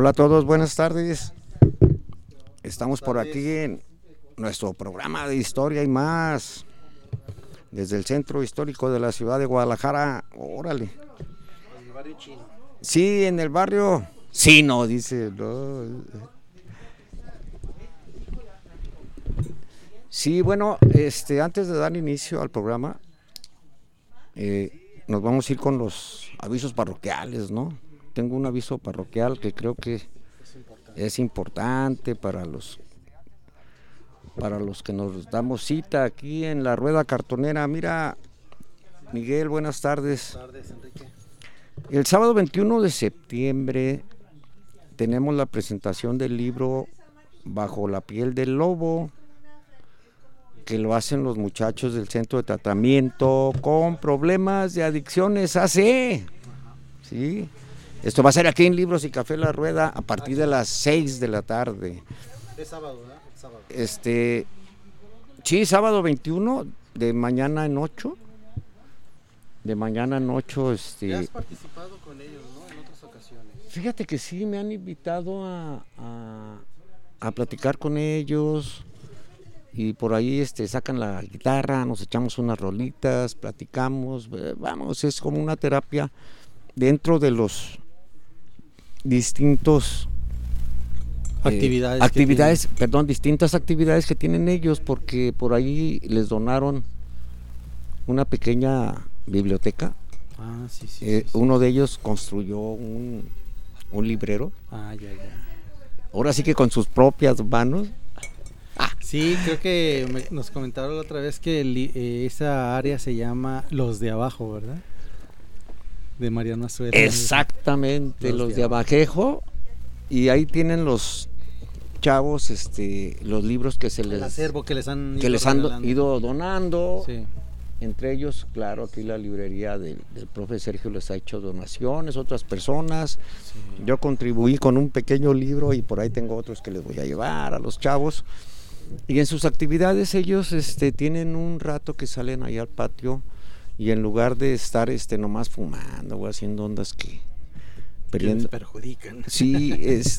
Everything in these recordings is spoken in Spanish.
Hola a todos, buenas tardes. Estamos por aquí en nuestro programa de historia y más, desde el centro histórico de la ciudad de Guadalajara. Órale. En el barrio chino. Sí, en el barrio chino, dice. No. Sí, bueno, antes de dar inicio al programa, nos vamos a ir con los avisos parroquiales, ¿no? Tengo un aviso parroquial que creo que es importante para los que nos damos cita aquí en la Rueda Cartonera. Mira, Miguel, buenas tardes. Buenas tardes, Enrique. El sábado 21 de septiembre tenemos la presentación del libro Bajo la piel del lobo, que lo hacen los muchachos del Centro de Tratamiento con Problemas de Adicciones AC. ¿Sí? Esto va a ser aquí en Libros y Café La Rueda a partir de las 6 de la tarde. Es sábado, ¿verdad? Sábado. Sí, sábado 21, de mañana en 8. De mañana en 8. ¿Ya has participado con ellos, no? En otras ocasiones. Fíjate que sí, me han invitado a platicar con ellos. Y por ahí sacan la guitarra, nos echamos unas rolitas, platicamos, vamos, es como una terapia dentro de los distintos distintas actividades que tienen ellos, porque por ahí les donaron una pequeña biblioteca. Sí. Uno de ellos construyó un librero. Ya. Ahora sí que con sus propias manos. Sí, creo que nos comentaron la otra vez que esa área se llama Los de Abajo, ¿verdad? De Mariano Azuela. Exactamente, los de Abajejo. Y ahí tienen los chavos los libros que el acervo que les han ido donando. Sí. Entre ellos, claro, aquí la librería del profe Sergio les ha hecho donaciones, otras personas. Sí. Yo contribuí con un pequeño libro y por ahí tengo otros que les voy a llevar a los chavos. Y en sus actividades ellos tienen un rato que salen ahí al patio y en lugar de estar nomás fumando o haciendo ondas que les perjudican. Sí,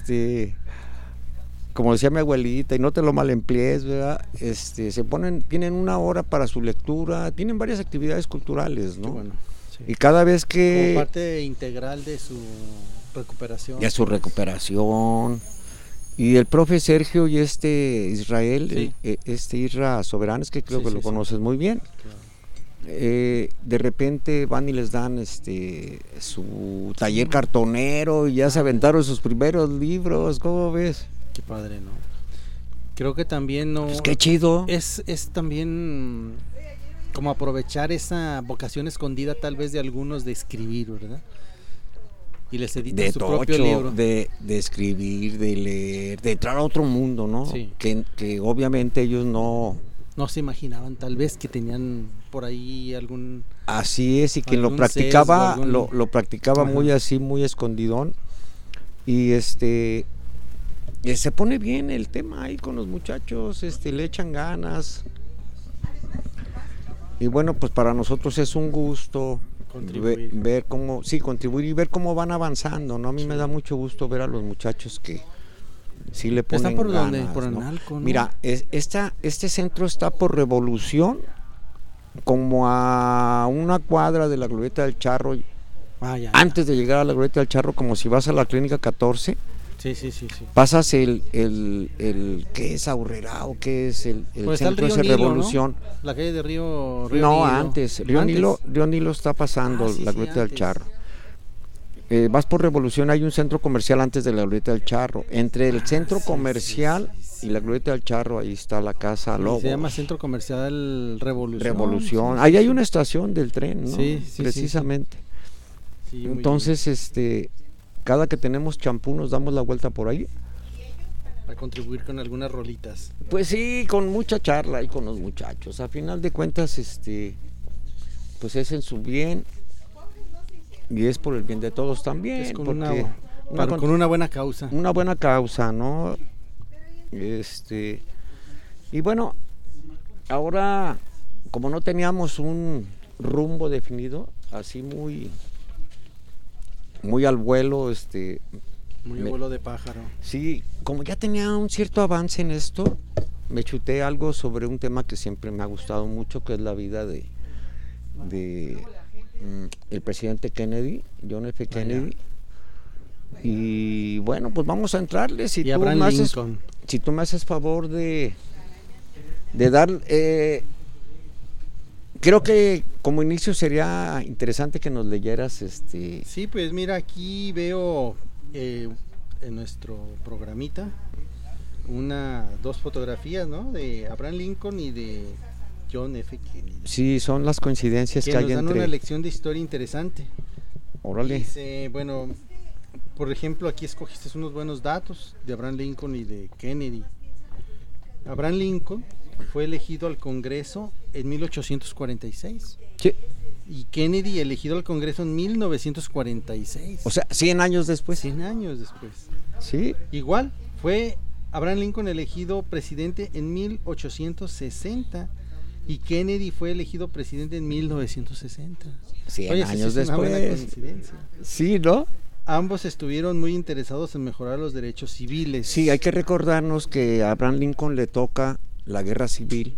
como decía mi abuelita, y no te lo malemplees, ¿verdad? Tienen una hora para su lectura, tienen varias actividades culturales, ¿no? Bueno, sí. Y cada vez que... Como parte integral de su recuperación. De su recuperación. Y el profe Sergio y Israel, sí. Isra Soberanes, que creo que lo conoces muy bien. Claro. De repente van y les dan su taller cartonero y ya se aventaron sus primeros libros. ¿Cómo ves? Qué padre, ¿no? Creo que también Pues qué chido. Es también como aprovechar esa vocación escondida tal vez de algunos de escribir, ¿verdad? Y les editan su propio libro. De escribir, de leer, de entrar a otro mundo, ¿no? Sí. Que obviamente ellos no se imaginaban tal vez que tenían por ahí algún... Así es, y quien lo practicaba, sesgo, lo practicaba muy así, muy escondidón. Y se pone bien el tema ahí con los muchachos, le echan ganas. Y bueno, pues para nosotros es un gusto ver cómo, contribuir y ver cómo van avanzando, ¿no? A mí me da mucho gusto ver a los muchachos que sí le ponen ¿Está por ganas, dónde? Por ¿no? Analco, ¿no? Mira, este centro está por Revolución, como a una cuadra de la Glorieta del Charro. Antes de llegar a la Glorieta del Charro, como si vas a la Clínica 14. Sí. Pasas el ¿qué es Aurrera o qué es el pues centro de Revolución? ¿No? La calle de Río no, Nilo. antes. Río Nilo está pasando la Glorieta del Charro. Vas por Revolución, hay un centro comercial antes de la Glorieta del Charro. Entre el centro comercial y la Glorieta del Charro, ahí está la Casa Lobo. Se llama Centro Comercial Revolución. Ahí hay una estación del tren, ¿no? Sí, precisamente. Sí, entonces, cada que tenemos champú nos damos la vuelta por ahí. A contribuir con algunas rolitas. Pues sí, con mucha charla ahí con los muchachos. A final de cuentas, pues es en su bien y es por el bien de todos también. Es con con una buena causa. Una buena causa, ¿no? Y bueno, ahora, como no teníamos un rumbo definido, así muy al vuelo, Muy abuelo de pájaro. Sí, como ya tenía un cierto avance en esto, me chuté algo sobre un tema que siempre me ha gustado mucho, que es la vida de el presidente Kennedy, John F. Kennedy. Y bueno, pues vamos a entrarle. Si tú me haces favor de dar, creo que como inicio sería interesante que nos leyeras Sí, pues mira, aquí veo en nuestro programita dos fotografías, ¿no? De Abraham Lincoln y de John F. Kennedy. Sí, son las coincidencias que hay nos dan una lección de historia interesante. Órale. Dice, bueno, por ejemplo, aquí escogiste unos buenos datos de Abraham Lincoln y de Kennedy. Abraham Lincoln fue elegido al Congreso en 1846. Sí. Y Kennedy elegido al Congreso en 1946. O sea, 100 años después. 100 años después. Sí. Igual, fue Abraham Lincoln elegido presidente en 1860 y Kennedy fue elegido presidente en 1960. 100 años después. Una buena coincidencia. Sí, ¿no? Ambos estuvieron muy interesados en mejorar los derechos civiles. Sí, hay que recordarnos que a Abraham Lincoln le toca la guerra civil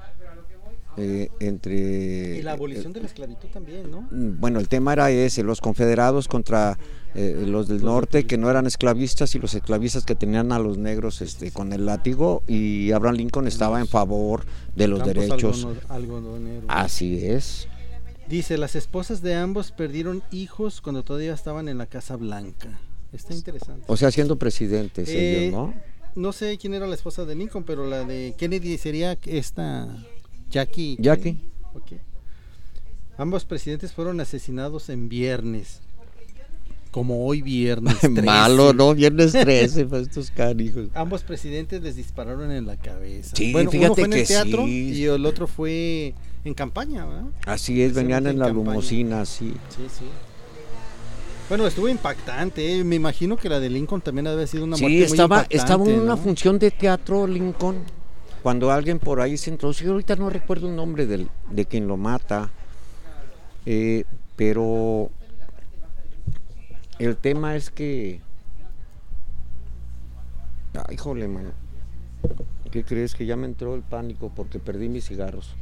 entre... Y la abolición de la esclavitud también, ¿no? Bueno, el tema era ese, los confederados contra los del norte que no eran esclavistas y los esclavistas que tenían a los negros con el látigo, y Abraham Lincoln estaba en favor de los derechos. Algodoneros. Así es. Dice, las esposas de ambos perdieron hijos cuando todavía estaban en la Casa Blanca. Está interesante. O sea, siendo presidentes ellos, ¿no? No sé quién era la esposa de Lincoln, pero la de Kennedy sería esta Jackie. Okay. Ambos presidentes fueron asesinados en viernes. Como hoy viernes 13. Malo, ¿no? Viernes 13, pues estos canijos. Ambos presidentes les dispararon en la cabeza. Sí, bueno, fíjate uno fue en que el teatro sí. Y el otro fue en campaña, ¿verdad? Así es, venían en la limusina, sí. Sí. Bueno, estuvo impactante, ¿eh? Me imagino que la de Lincoln también debe haber sido una muerte muy impactante. Estaba en una función de teatro Lincoln, cuando alguien por ahí se introdujo, ahorita no recuerdo el nombre de quien lo mata, pero el tema es que... Ay, híjole, mano, ¿qué crees? Que ya me entró el pánico porque perdí mis cigarros.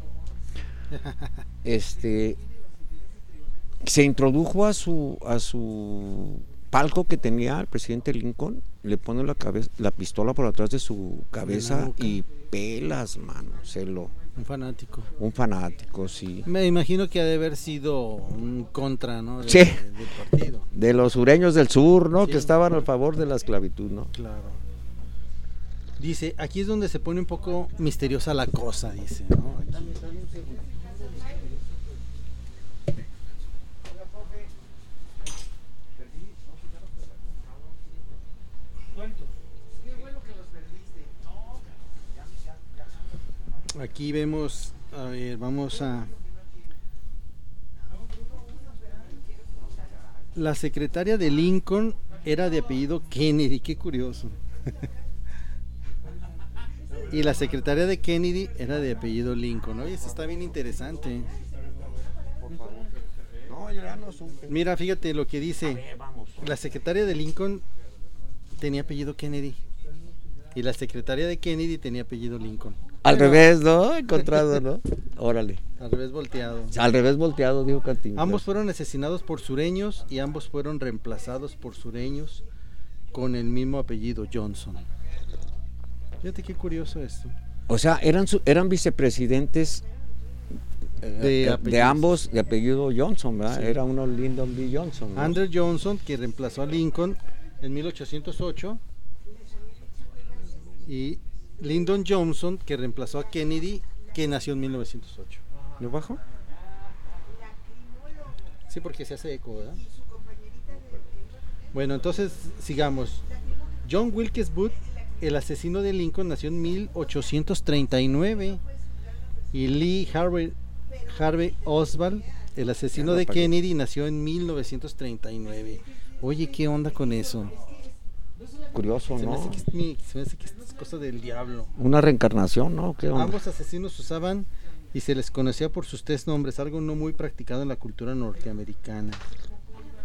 Se introdujo a su palco que tenía el presidente Lincoln, le pone la pistola por atrás de su cabeza y pelas, mano, Un fanático. Un fanático, sí. Me imagino que ha de haber sido un contra, ¿no? Sí. Del partido. De los sureños del sur, ¿no? Sí. Que estaban a favor de la esclavitud, ¿no? Claro. Dice, aquí es donde se pone un poco misteriosa la cosa, dice, ¿no? Aquí. Aquí vemos, a ver, vamos a... La secretaria de Lincoln era de apellido Kennedy, qué curioso. Y la secretaria de Kennedy era de apellido Lincoln. Oye, esto está bien interesante. Mira, fíjate lo que dice. La secretaria de Lincoln tenía apellido Kennedy. Y la secretaria de Kennedy tenía apellido Lincoln. Al revés, ¿no? Encontrado, ¿no? Órale. Al revés volteado. Al revés volteado, dijo Cantinflas. Ambos fueron asesinados por sureños y ambos fueron reemplazados por sureños con el mismo apellido, Johnson. Fíjate qué curioso esto. O sea, eran vicepresidentes de ambos de apellido Johnson, ¿verdad? Sí. Era uno Lyndon B. Johnson, ¿no? Andrew Johnson, que reemplazó a Lincoln en 1808, y Lyndon Johnson, que reemplazó a Kennedy, que nació en 1908. ¿Lo bajo? Sí, porque se hace eco, ¿verdad? Bueno, entonces sigamos. John Wilkes Booth, el asesino de Lincoln, nació en 1839, y Lee Harvey Oswald, el asesino de Kennedy, nació en 1939. Oye, ¿qué onda con eso? Curioso, ¿no? Se me hace que esto es cosa del diablo. Una reencarnación, ¿no? ¿Qué onda? Ambos asesinos usaban y se les conocía por sus tres nombres, algo no muy practicado en la cultura norteamericana.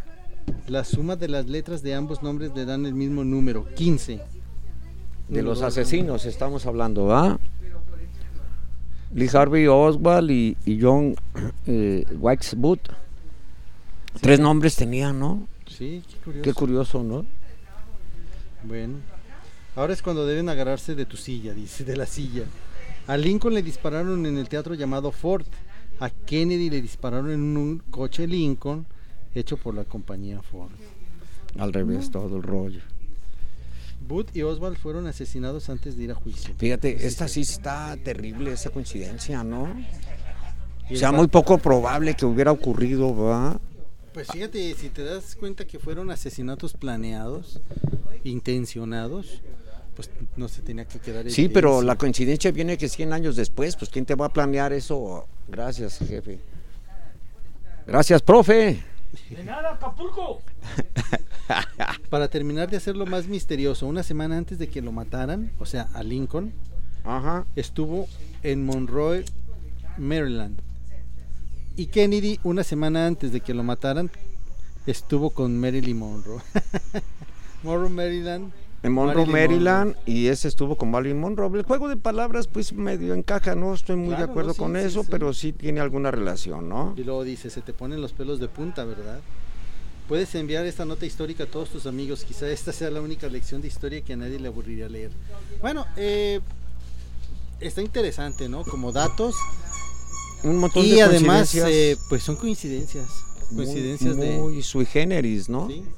La suma de las letras de ambos nombres le dan el mismo número, 15. De los asesinos estamos hablando, ¿ah? Lee Harvey Oswald y John Wilkes Booth. Sí. 3 nombres tenían, ¿no? Sí, qué curioso. Qué curioso, ¿no? Bueno, ahora es cuando deben agarrarse de tu silla, dice, de la silla. A Lincoln le dispararon en el teatro llamado Ford. A Kennedy le dispararon en un coche Lincoln hecho por la compañía Ford. Al revés, todo el rollo. Booth y Oswald fueron asesinados antes de ir a juicio. Fíjate, esta sí está terrible, esa coincidencia, ¿no? O sea, muy poco probable que hubiera ocurrido, ¿verdad? Pues fíjate, si te das cuenta que fueron asesinatos planeados, intencionados, pues no se tenía que quedar. Sí, pero la coincidencia viene que 100 años después, pues ¿quién te va a planear eso? Gracias, jefe. Gracias, profe. De nada, Acapulco. Para terminar de hacerlo más misterioso, una semana antes de que lo mataran, o sea, a Lincoln, estuvo en Monroe, Maryland. Y Kennedy, una semana antes de que lo mataran, estuvo con Marilyn Monroe. Monroe, Maryland. En Monroe, Maryland, y ese estuvo con Marilyn Monroe. El juego de palabras, pues medio encaja, no estoy muy de acuerdo con eso, pero sí tiene alguna relación, ¿no? Y luego dice, se te ponen los pelos de punta, ¿verdad? Puedes enviar esta nota histórica a todos tus amigos, quizá esta sea la única lección de historia que a nadie le aburriría leer. Bueno, está interesante, ¿no? Como datos. Un montón y de además, coincidencias. pues son coincidencias. Muy sui generis, ¿no? ¿Sí?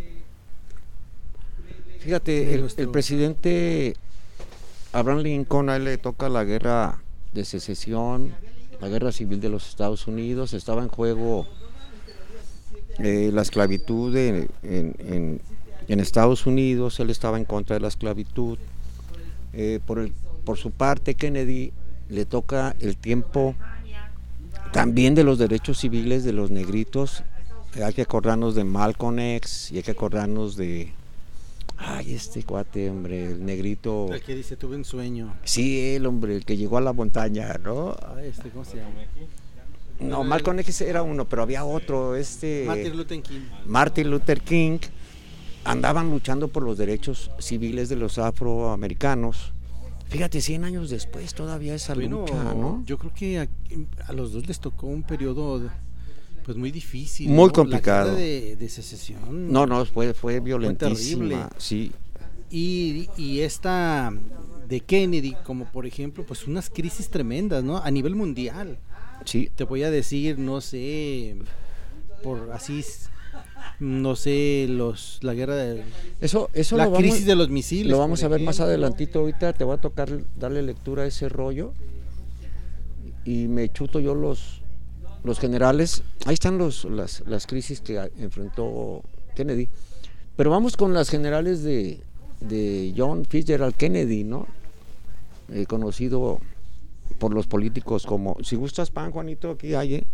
Fíjate, el presidente Abraham Lincoln, a él le toca la guerra de secesión, la guerra civil de los Estados Unidos, estaba en juego la esclavitud en Estados Unidos, él estaba en contra de la esclavitud. Por su parte, Kennedy le toca el tiempo también de los derechos civiles de los negritos. Hay que acordarnos de Malcolm X y hay que acordarnos de... Ay, este cuate, hombre, el negrito. El que dice, tuve un sueño. Sí, el hombre, el que llegó a la montaña, ¿no? ¿Cómo se llama? No, Malcolm X era uno, pero había otro, Martin Luther King. Andaban luchando por los derechos civiles de los afroamericanos. Fíjate, 100 años después todavía esa lucha, ¿no? Yo creo que a los dos les tocó un periodo... Pues muy difícil, muy ¿no? complicado. La guerra de secesión. No, fue violentísima. Fue sí. Y esta de Kennedy, como por ejemplo, pues unas crisis tremendas, ¿no? A nivel mundial. Sí. Te voy a decir, no sé, por así, no sé, la guerra de... Eso la crisis de los misiles. Lo vamos a ver más adelantito. Ahorita te va a tocar darle lectura a ese rollo. Y me chuto yo los generales. Ahí están las crisis que enfrentó Kennedy, pero vamos con las generales de John Fitzgerald Kennedy, ¿no? Conocido por los políticos como, si gustas pan, Juanito, aquí hay,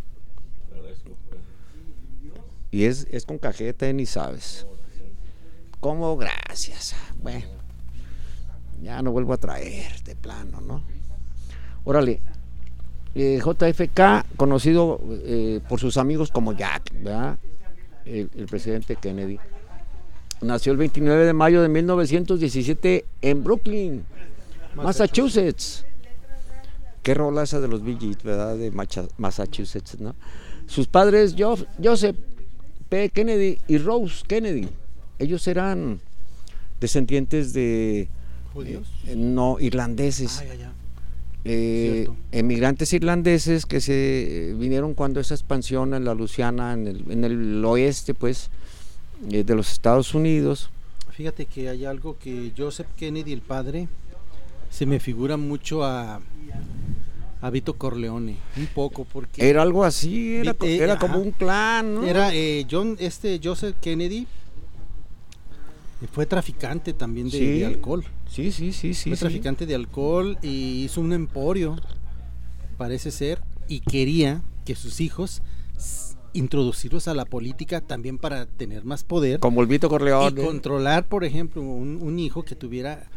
y es con cajeta, ni sabes cómo. Gracias. Bueno, ya no vuelvo a traer de plano, ¿no? Órale. JFK, conocido por sus amigos como Jack, ¿verdad? El presidente Kennedy. Nació el 29 de mayo de 1917 en Brooklyn, Massachusetts. Qué rola esa de los Bee Gees, ¿verdad? De Massachusetts, ¿no? Sus padres, Joseph P. Kennedy y Rose Kennedy, ellos eran descendientes de... ¿Judíos? No, irlandeses. Emigrantes irlandeses que se vinieron cuando esa expansión en la Luisiana, en el oeste, pues, de los Estados Unidos. Fíjate que hay algo que Joseph Kennedy, el padre, se me figura mucho a Vito Corleone, un poco, porque era algo así, era como un clan, ¿no? Era Joseph Kennedy fue traficante también de alcohol. Sí. Fue traficante de alcohol y hizo un emporio, parece ser, y quería que sus hijos introducirlos a la política también para tener más poder. Como el Vito Corleone. Y controlar, por ejemplo, un hijo que tuviera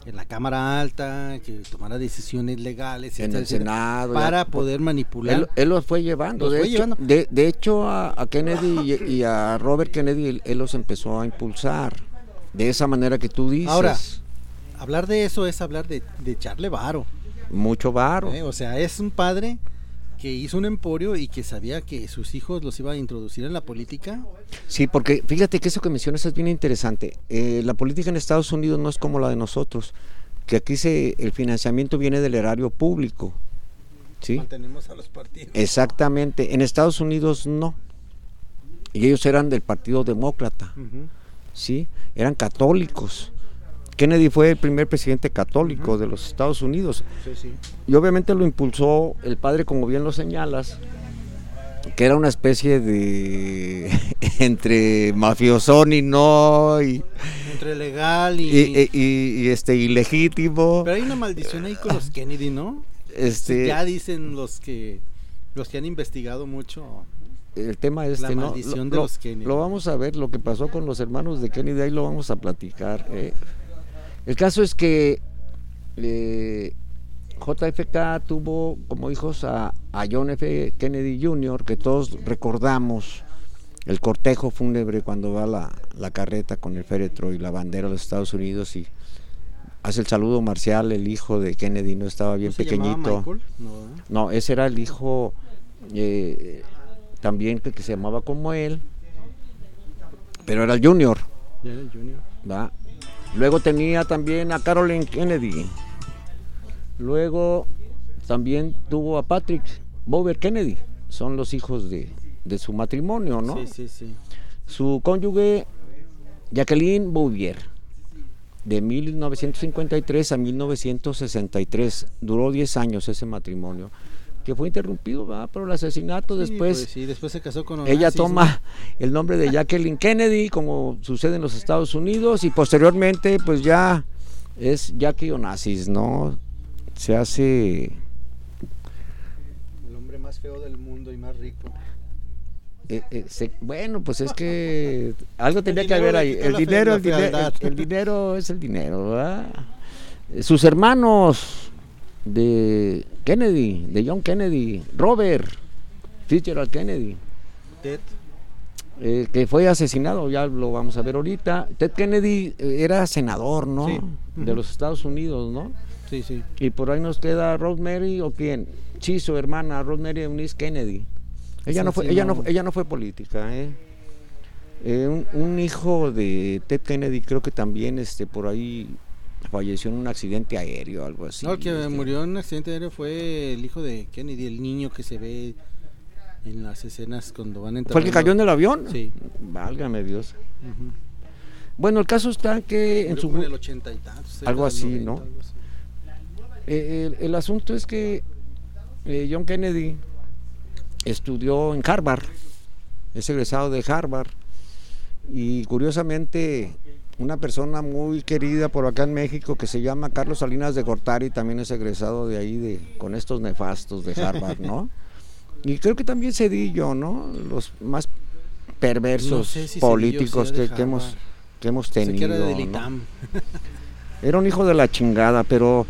en la Cámara Alta, que tomara decisiones legales, en el Senado, para poder manipular. Él los fue llevando. De hecho, a Kennedy y a Robert Kennedy, él los empezó a impulsar. De esa manera que tú dices. Ahora, hablar de eso es hablar de echarle varo. Mucho varo. O sea, es un padre que hizo un emporio y que sabía que sus hijos los iba a introducir en la política. Sí, porque fíjate que eso que mencionas es bien interesante. La política en Estados Unidos no es como la de nosotros, que aquí el financiamiento viene del erario público. ¿Sí? Mantenemos a los partidos. Exactamente. En Estados Unidos no. Y ellos eran del Partido Demócrata. Uh-huh. ¿Sí? Eran católicos. Kennedy fue el primer presidente católico uh-huh. de los Estados Unidos. Sí, sí. Y obviamente lo impulsó el padre, como bien lo señalas, que era una especie de entre mafiosón y no, y entre legal y ilegítimo. Pero hay una maldición ahí con los Kennedy, ¿no? Ya dicen los que han investigado mucho. El tema es la maldición de los Kennedy. Lo vamos a ver, lo que pasó con los hermanos de Kennedy, ahí lo vamos a platicar. El caso es que JFK tuvo como hijos a John F. Kennedy Jr., que todos recordamos el cortejo fúnebre cuando va la carreta con el féretro y la bandera de los Estados Unidos y hace el saludo marcial. El hijo de Kennedy no estaba bien, ¿no pequeñito? Michael? No, ese era el hijo también que se llamaba como él, pero era el Junior. Ya era el Junior. ¿Va? Luego tenía también a Carolyn Kennedy. Luego también tuvo a Patrick Bouvier Kennedy. Son los hijos de su matrimonio, ¿no? Sí. Su cónyuge, Jacqueline Bouvier, de 1953 a 1963. Duró 10 años ese matrimonio, que fue interrumpido, ¿verdad? Por el asesinato. Después se casó con ella toma el nombre de Jacqueline Kennedy, como sucede en los Estados Unidos, y posteriormente pues ya es Jackie Onassis, ¿no? Se hace el hombre más feo del mundo y más rico. Bueno, pues es que algo tenía que haber ahí. El dinero es el dinero, ¿verdad? Sus hermanos de Kennedy, de John Kennedy, Robert Fitzgerald Kennedy, Ted, que fue asesinado, ya lo vamos a ver ahorita. Ted Kennedy era senador, ¿no? Sí. Uh-huh. De los Estados Unidos, ¿no? Sí. Y por ahí nos queda Rosemary, ¿o quién? Sí, su hermana, Rosemary Eunice Kennedy. Ella no fue política, un hijo de Ted Kennedy, creo que también por ahí falleció en un accidente aéreo, algo así. No, el que murió en un accidente aéreo fue el hijo de Kennedy, el niño que se ve en las escenas cuando van entrando. ¿Fue el que cayó en el avión? Sí. Válgame Dios. Uh-huh. Bueno, el caso está que en el 80 y tantos. Algo así, 90, ¿no? Algo así. El asunto es que John Kennedy estudió en Harvard, es egresado de Harvard, y curiosamente una persona muy querida por acá en México que se llama Carlos Salinas de Gortari también es egresado de ahí, con estos nefastos de Harvard, ¿no? Y creo que también Cedillo, ¿no? Los más perversos políticos que hemos tenido. Que era del ITAM. ¿no? Era un hijo de la chingada, pero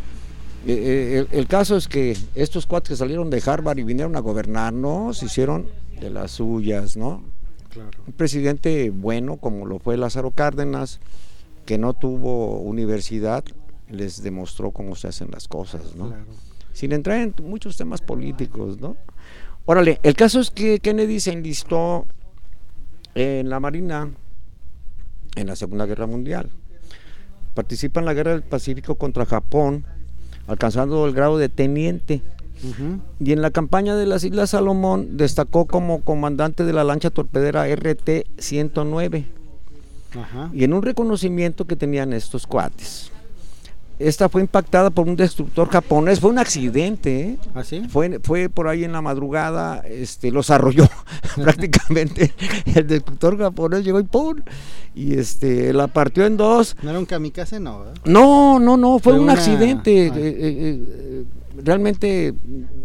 el caso es que estos cuates que salieron de Harvard y vinieron a gobernar, ¿no? Se hicieron de las suyas, ¿no? Claro. Un presidente bueno, como lo fue Lázaro Cárdenas, que no tuvo universidad, les demostró cómo se hacen las cosas, ¿no? Claro. Sin entrar en muchos temas políticos, ¿no? Órale, el caso es que Kennedy se enlistó en la Marina en la Segunda Guerra Mundial. Participa en la Guerra del Pacífico contra Japón, alcanzando el grado de teniente. Uh-huh. Y en la campaña de las Islas Salomón destacó como comandante de la lancha torpedera RT-109. Uh-huh. Y en un reconocimiento que tenían estos cuates, esta fue impactada por un destructor japonés. Fue un accidente, ¿eh? ¿Ah, sí? Fue por ahí en la madrugada, los arrolló prácticamente. El destructor japonés llegó y ¡pum! Y la partió en dos. ¿No era un kamikaze? No, ¿verdad? No, fue un accidente. Realmente,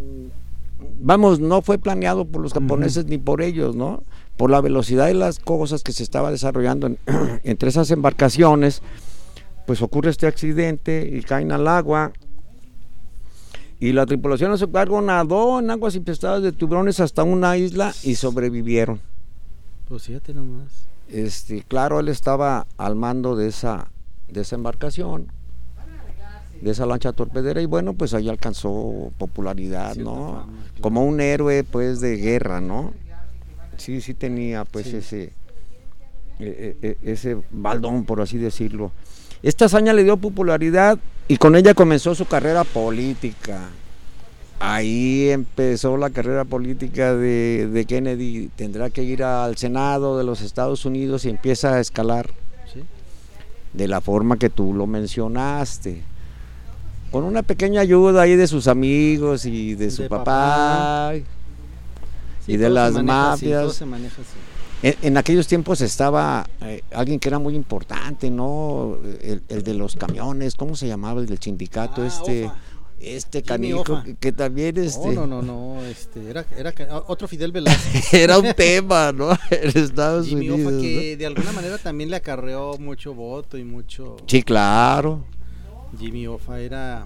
vamos, no fue planeado por los japoneses ni por ellos, ¿no? Por la velocidad de las cosas que se estaba desarrollando entre esas embarcaciones, pues ocurre este accidente y caen al agua. Y la tripulación a su cargo nadó en aguas infestadas de tiburones hasta una isla y sobrevivieron. Pues fíjate nomás. Claro, él estaba al mando de esa embarcación, de esa lancha torpedera, y bueno, pues ahí alcanzó popularidad, sí, ¿no? Fama, claro. Como un héroe, pues, de guerra, ¿no? Sí tenía, pues, sí, ese baldón, por así decirlo. Esta hazaña le dio popularidad y con ella comenzó su carrera política. Ahí empezó la carrera política de Kennedy. Tendrá que ir al Senado de los Estados Unidos y empieza a escalar, ¿sí?, de la forma que tú lo mencionaste, con una pequeña ayuda ahí de sus amigos y de su papá. Sí, y de las mafias. Todo se maneja así. En aquellos tiempos estaba alguien que era muy importante, ¿no? El de los camiones, ¿cómo se llamaba? El del sindicato, canijo, que también No, era otro Fidel Velázquez. Era un tema, ¿no? En Estados Jimmy Unidos, Hoffa, que ¿no? de alguna manera también le acarreó mucho voto y mucho. Sí, claro. Jimmy Hoffa era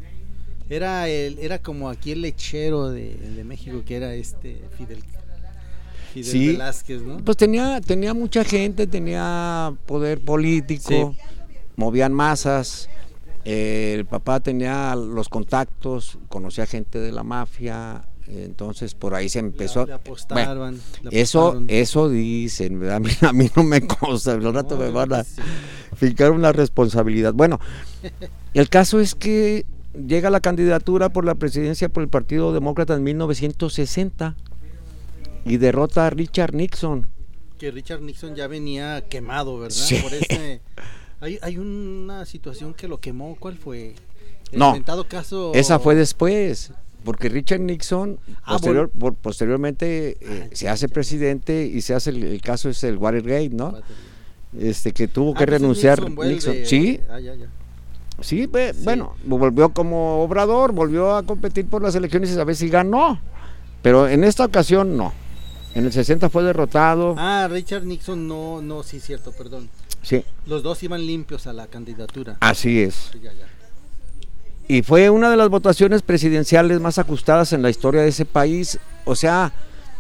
como aquí el lechero de México, que era Fidel sí, Velázquez, ¿no? Pues tenía mucha gente, tenía poder político, sí, movían masas. El papá tenía los contactos, conocía gente de la mafia, entonces por ahí se empezó. Le apostaban. Bueno, eso dicen, a mí no me consta, al rato me van a fijar una responsabilidad. Bueno, el caso es que llega la candidatura por la presidencia por el Partido Demócrata en 1960 y derrota a Richard Nixon. Que Richard Nixon ya venía quemado, ¿verdad? Sí. Por hay una situación que lo quemó. ¿Cuál fue? No, caso. Esa fue después, porque Richard Nixon posteriormente se hace presidente y se hace el caso es el Watergate, ¿no? Que tuvo que renunciar Nixon. Sí. Ya. Sí, bueno, volvió como Obrador, volvió a competir por las elecciones y a ver si ganó, pero en esta ocasión no. En el 60 fue derrotado. Richard Nixon no, sí, cierto, perdón. Sí. Los dos iban limpios a la candidatura. Así es. Sí, ya. Y fue una de las votaciones presidenciales más ajustadas en la historia de ese país. O sea,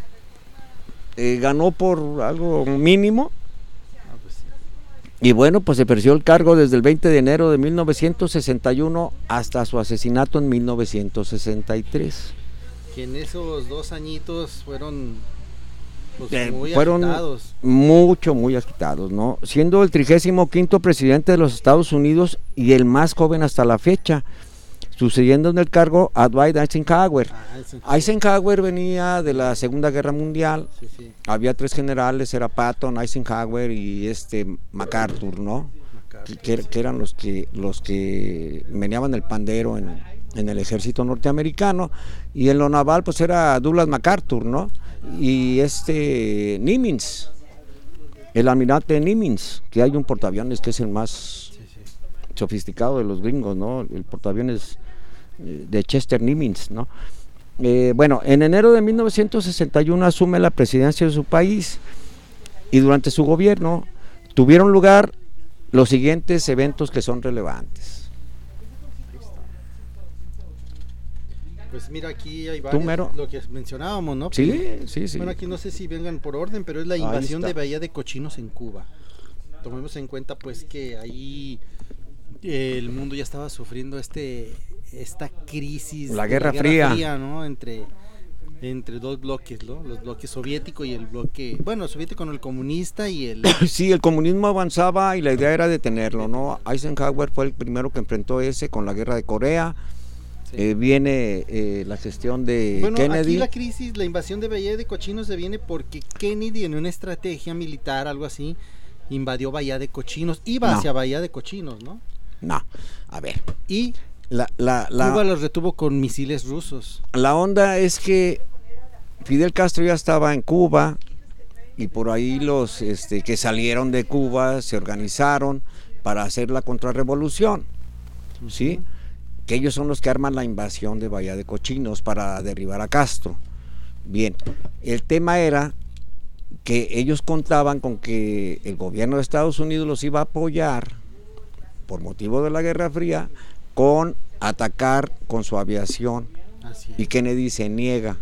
ganó por algo mínimo. Pues sí. Y bueno, pues ejerció el cargo desde el 20 de enero de 1961 hasta su asesinato en 1963. Que en esos 2 añitos fueron muy fueron agitados. Muy agitados, ¿no? Siendo el 35º presidente de los Estados Unidos y el más joven hasta la fecha, sucediendo en el cargo a Dwight Eisenhower. Eisenhower venía de la Segunda Guerra Mundial. Sí. Había 3 generales, era Patton, Eisenhower y MacArthur, ¿no? Que eran los que meneaban el pandero en el ejército norteamericano, y en lo naval pues era Douglas MacArthur, ¿no? Y Nimitz, el almirante Nimitz, que hay un portaaviones que es el más sofisticado de los gringos, ¿no? El portaaviones de Chester Nimitz, ¿no? Bueno, en enero de 1961 asume la presidencia de su país y durante su gobierno tuvieron lugar los siguientes eventos que son relevantes. Pues mira, aquí hay varios, lo que mencionábamos, ¿no? Sí. Bueno, aquí no sé si vengan por orden, pero es la invasión de Bahía de Cochinos en Cuba. Tomemos en cuenta pues que ahí el mundo ya estaba sufriendo esta crisis, la Guerra Fría, ¿no? Entre 2 bloques, ¿no? Los bloques soviético y el bloque, bueno, soviético con el comunista y el... Sí, el comunismo avanzaba y la idea era detenerlo, ¿no? Eisenhower fue el primero que enfrentó con la Guerra de Corea. Sí. Viene la gestión de Kennedy. Aquí la crisis, la invasión de Bahía de Cochinos se viene porque Kennedy en una estrategia militar, algo así, invadió Bahía de Cochinos, hacia Bahía de Cochinos, ¿no? No, a ver. Y Cuba los retuvo con misiles rusos. La onda es que Fidel Castro ya estaba en Cuba y por ahí los que salieron de Cuba se organizaron para hacer la contrarrevolución, ¿sí? Que ellos son los que arman la invasión de Bahía de Cochinos para derribar a Castro. Bien, el tema era que ellos contaban con que el gobierno de Estados Unidos los iba a apoyar por motivo de la Guerra Fría, con atacar con su aviación. Así es. Y Kennedy se niega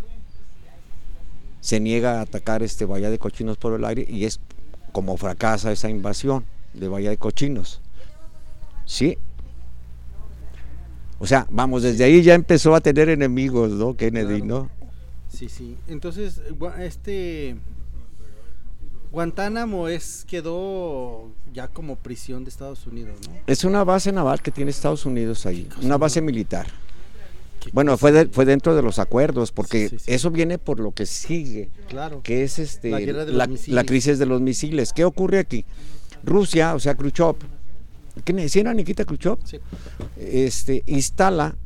a atacar Bahía de Cochinos por el aire, y es como fracasa esa invasión de Bahía de Cochinos. ¿Sí? O sea, vamos, desde ahí ya empezó a tener enemigos, ¿no? Kennedy, Claro. ¿no? Sí. Entonces, Guantánamo quedó ya como prisión de Estados Unidos, ¿no? Es una base naval que tiene Estados Unidos ahí, Qué cosa, una base ¿no? militar. Qué Bueno, cosa. fue dentro de los acuerdos, porque Sí. eso viene por lo que sigue, Claro. que es La guerra de los misiles. la crisis de los misiles. ¿Qué ocurre aquí? Rusia, o sea, Khrushchev, ¿sí era Nikita Khrushchev? Sí. Instala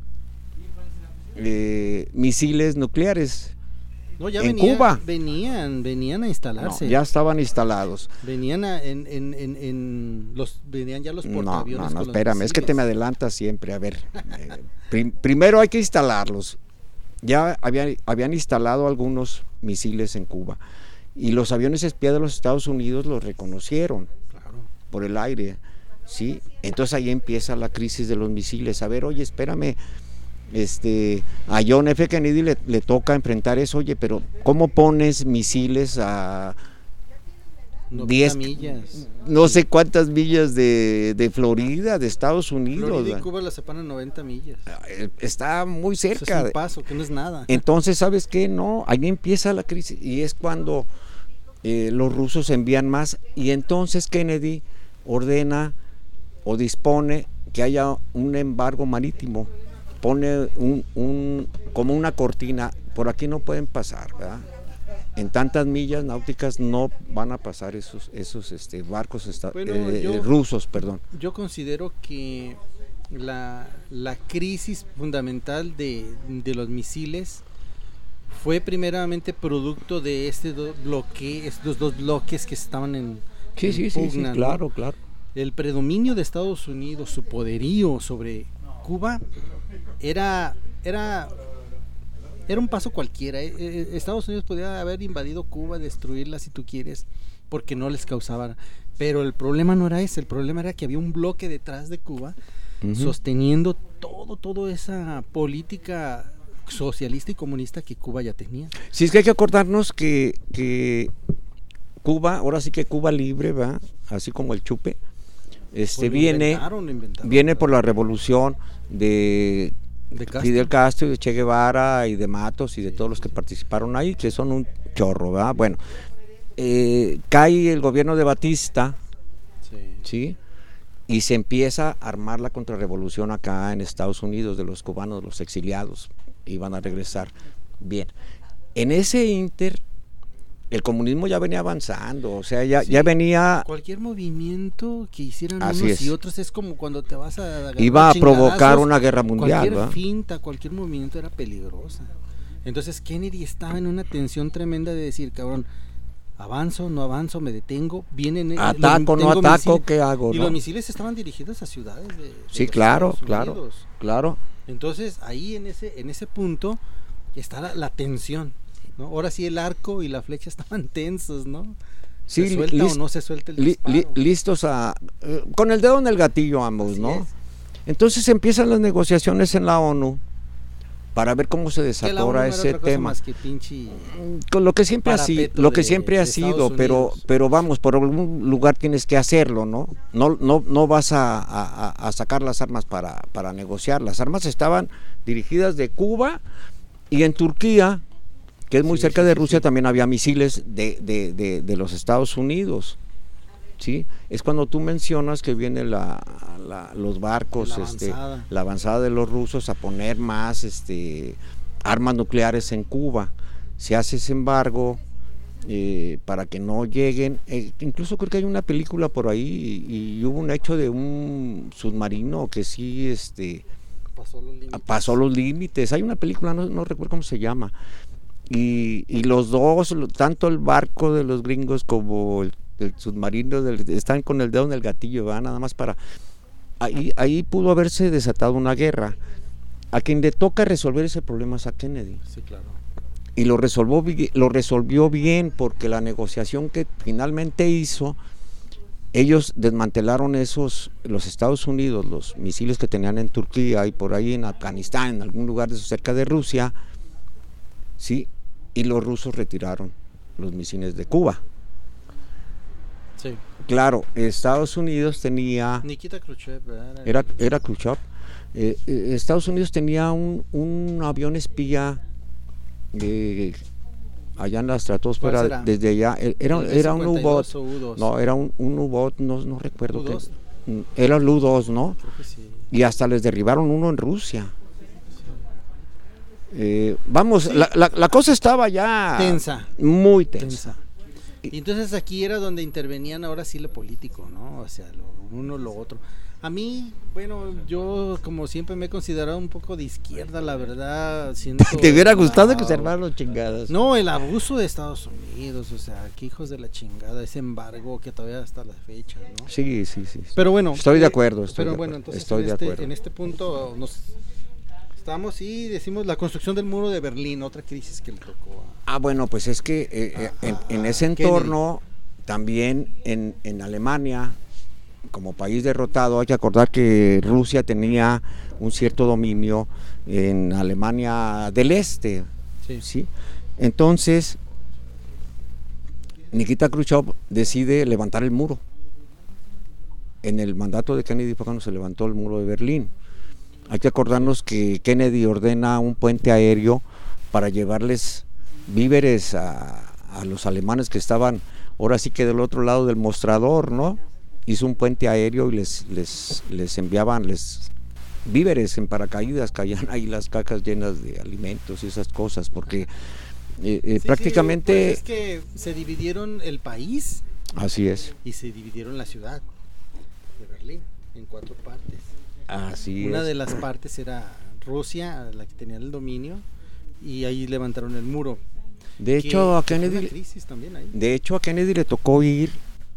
misiles nucleares. No, ya en Cuba. venían a instalarse. No, ya estaban instalados. Venían venían ya los portaaviones. No, con los espérame, es que te me misiles. adelantas siempre. A ver, primero hay que instalarlos. Ya habían instalado algunos misiles en Cuba, y los aviones espía de los Estados Unidos los reconocieron Claro. por el aire, ¿sí? Entonces ahí empieza la crisis de los misiles. A ver, oye, espérame, a John F. Kennedy le toca enfrentar eso. Oye, pero ¿cómo pones misiles a 90 10 millas. no sé cuántas millas de Florida, de Estados Unidos? Florida y ¿verdad? Cuba la separan 90 millas. Está muy Eso cerca. es un paso, que no es nada. Entonces, ¿sabes qué? No, ahí empieza la crisis, y es cuando los rusos envían más, y entonces Kennedy ordena o dispone que haya un embargo marítimo, pone como una cortina, por aquí no pueden pasar, ¿verdad? En tantas millas náuticas no van a pasar esos barcos rusos, perdón. Yo considero que la crisis fundamental de los misiles fue primeramente producto de estos dos bloques que estaban en pugna, ¿no? Claro. El predominio de Estados Unidos, su poderío sobre Cuba era un paso cualquiera. Estados Unidos podía haber invadido Cuba, destruirla si tú quieres, porque no les causaba. Pero el problema no era ese, el problema era que había un bloque detrás de Cuba, sosteniendo toda esa política socialista y comunista que Cuba ya tenía. Sí, es que hay que acordarnos que Cuba, ahora sí que Cuba libre, ¿va? Así como el chupe, viene por la revolución de Fidel Castro y de Che Guevara y de Matos y de todos los que participaron ahí, que son un chorro, ¿verdad? Bueno, cae el gobierno de Batista, ¿sí? Y se empieza a armar la contrarrevolución acá en Estados Unidos, de los cubanos, los exiliados, iban a regresar. Bien, en ese ínter el comunismo ya venía avanzando, o sea, ya venía. Cualquier movimiento que hicieran Así unos es. y otros es como cuando te vas a Iba a provocar una guerra mundial, cualquier ¿verdad? finta, cualquier movimiento era peligrosa. Entonces Kennedy estaba en una tensión tremenda de decir, cabrón, avanzo, no avanzo, me detengo, Ataco, no ataco, ¿qué hago? Y ¿no? los misiles estaban dirigidos a ciudades de Sí, los claro. Estados Unidos. Claro. Entonces ahí en ese punto está la tensión, ¿no? Ahora sí el arco y la flecha estaban tensos, ¿no? Sí, ¿Se suelta o no se suelta el disparo? listos con el dedo en el gatillo ambos, Así ¿no? es. Entonces empiezan las negociaciones en la ONU para ver cómo se Que la ONU desatora no era ese otra cosa tema. más que pinche Con lo que siempre ha sido, pero vamos, por algún lugar tienes que hacerlo, ¿no? No vas a sacar las armas para negociar. Las armas estaban dirigidas de Cuba, y en Turquía, que es muy cerca de Rusia, también había misiles de los Estados Unidos, ¿sí? Es cuando tú mencionas que viene los barcos, la avanzada de los rusos a poner más armas nucleares en Cuba. Se hace ese embargo para que no lleguen. Incluso creo que hay una película por ahí, y hubo un hecho de un submarino que sí pasó los límites. Hay una película, no recuerdo cómo se llama. Y los dos, tanto el barco de los gringos como el submarino, están con el dedo en el gatillo, ¿verdad? Nada más para. Ahí pudo haberse desatado una guerra. A quien le toca resolver ese problema es a Kennedy. Sí, claro. Y lo resolvió bien, porque la negociación que finalmente hizo ellos desmantelaron los Estados Unidos, los misiles que tenían en Turquía y por ahí en Afganistán, en algún lugar de eso, cerca de Rusia, ¿sí? Y los rusos retiraron los misiles de Cuba. Sí. Claro, Estados Unidos tenía... Nikita Khrushchev, ¿verdad? Era Khrushchev. Estados Unidos tenía un avión espía allá en la estratosfera, desde allá, era un U-Boat, no, era un U-Boat, no recuerdo qué, era el U-2, ¿no? Creo que sí. Y hasta les derribaron uno en Rusia. Vamos, sí. la cosa estaba ya tensa, muy tensa. Y entonces aquí era donde intervenían ahora sí lo político, ¿no? O sea, uno lo otro. A mí, bueno, yo como siempre me he considerado un poco de izquierda, la verdad. ¿Te hubiera gustado que se armaran los chingadas? No, el abuso de Estados Unidos, o sea, qué hijos de la chingada, ese embargo que todavía hasta la fecha, ¿no? Sí. Pero bueno. Estoy de acuerdo, Entonces en este punto nos estamos y decimos la construcción del muro de Berlín, otra crisis que le tocó a... bueno, pues es que en ese entorno, Kennedy. También en Alemania, como país derrotado, hay que acordar que Rusia tenía un cierto dominio en Alemania del Este, ¿sí? Entonces Nikita Khrushchev decide levantar el muro. En el mandato de Kennedy fue cuando se levantó el muro de Berlín. Hay que acordarnos que Kennedy ordena un puente aéreo para llevarles víveres a los alemanes que estaban ahora sí que del otro lado del mostrador, ¿no? Hizo un puente aéreo y les enviaban víveres en paracaídas, caían ahí las cajas llenas de alimentos y esas cosas, porque prácticamente... Pues es que se dividieron el país. Así es. Y se dividieron la ciudad de Berlín en 4 partes. Así Una es. de las partes era Rusia, la que tenía el dominio, y ahí levantaron el muro. De hecho, a Kennedy le tocó ir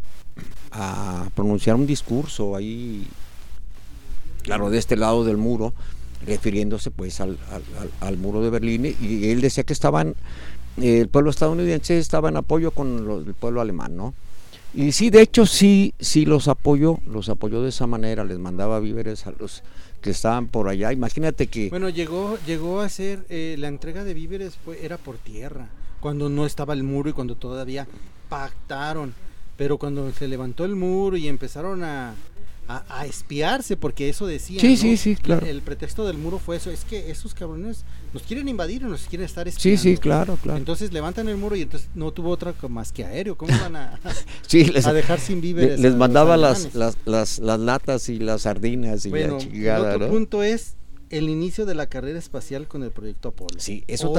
a pronunciar un discurso ahí, claro, de este lado del muro, refiriéndose pues al muro de Berlín, y él decía que el pueblo estadounidense estaba en apoyo con el pueblo alemán, ¿no? Y sí, de hecho sí los apoyó de esa manera, les mandaba víveres a los que estaban por allá. Imagínate que... Bueno, llegó a ser, la entrega de víveres era por tierra, cuando no estaba el muro y cuando todavía pactaron, pero cuando se levantó el muro y empezaron a espiarse, porque eso decían, sí, claro. El pretexto del muro fue eso, es que esos cabrones nos quieren invadir o nos quieren estar espiando. Sí, claro. Entonces levantan el muro y entonces no tuvo otra más que aéreo. ¿Cómo van a dejar sin víveres? Les mandaba las latas y las sardinas y bueno, la chingada, el otro ¿no? punto es el inicio de la carrera espacial con el proyecto Apolo. Sí, eso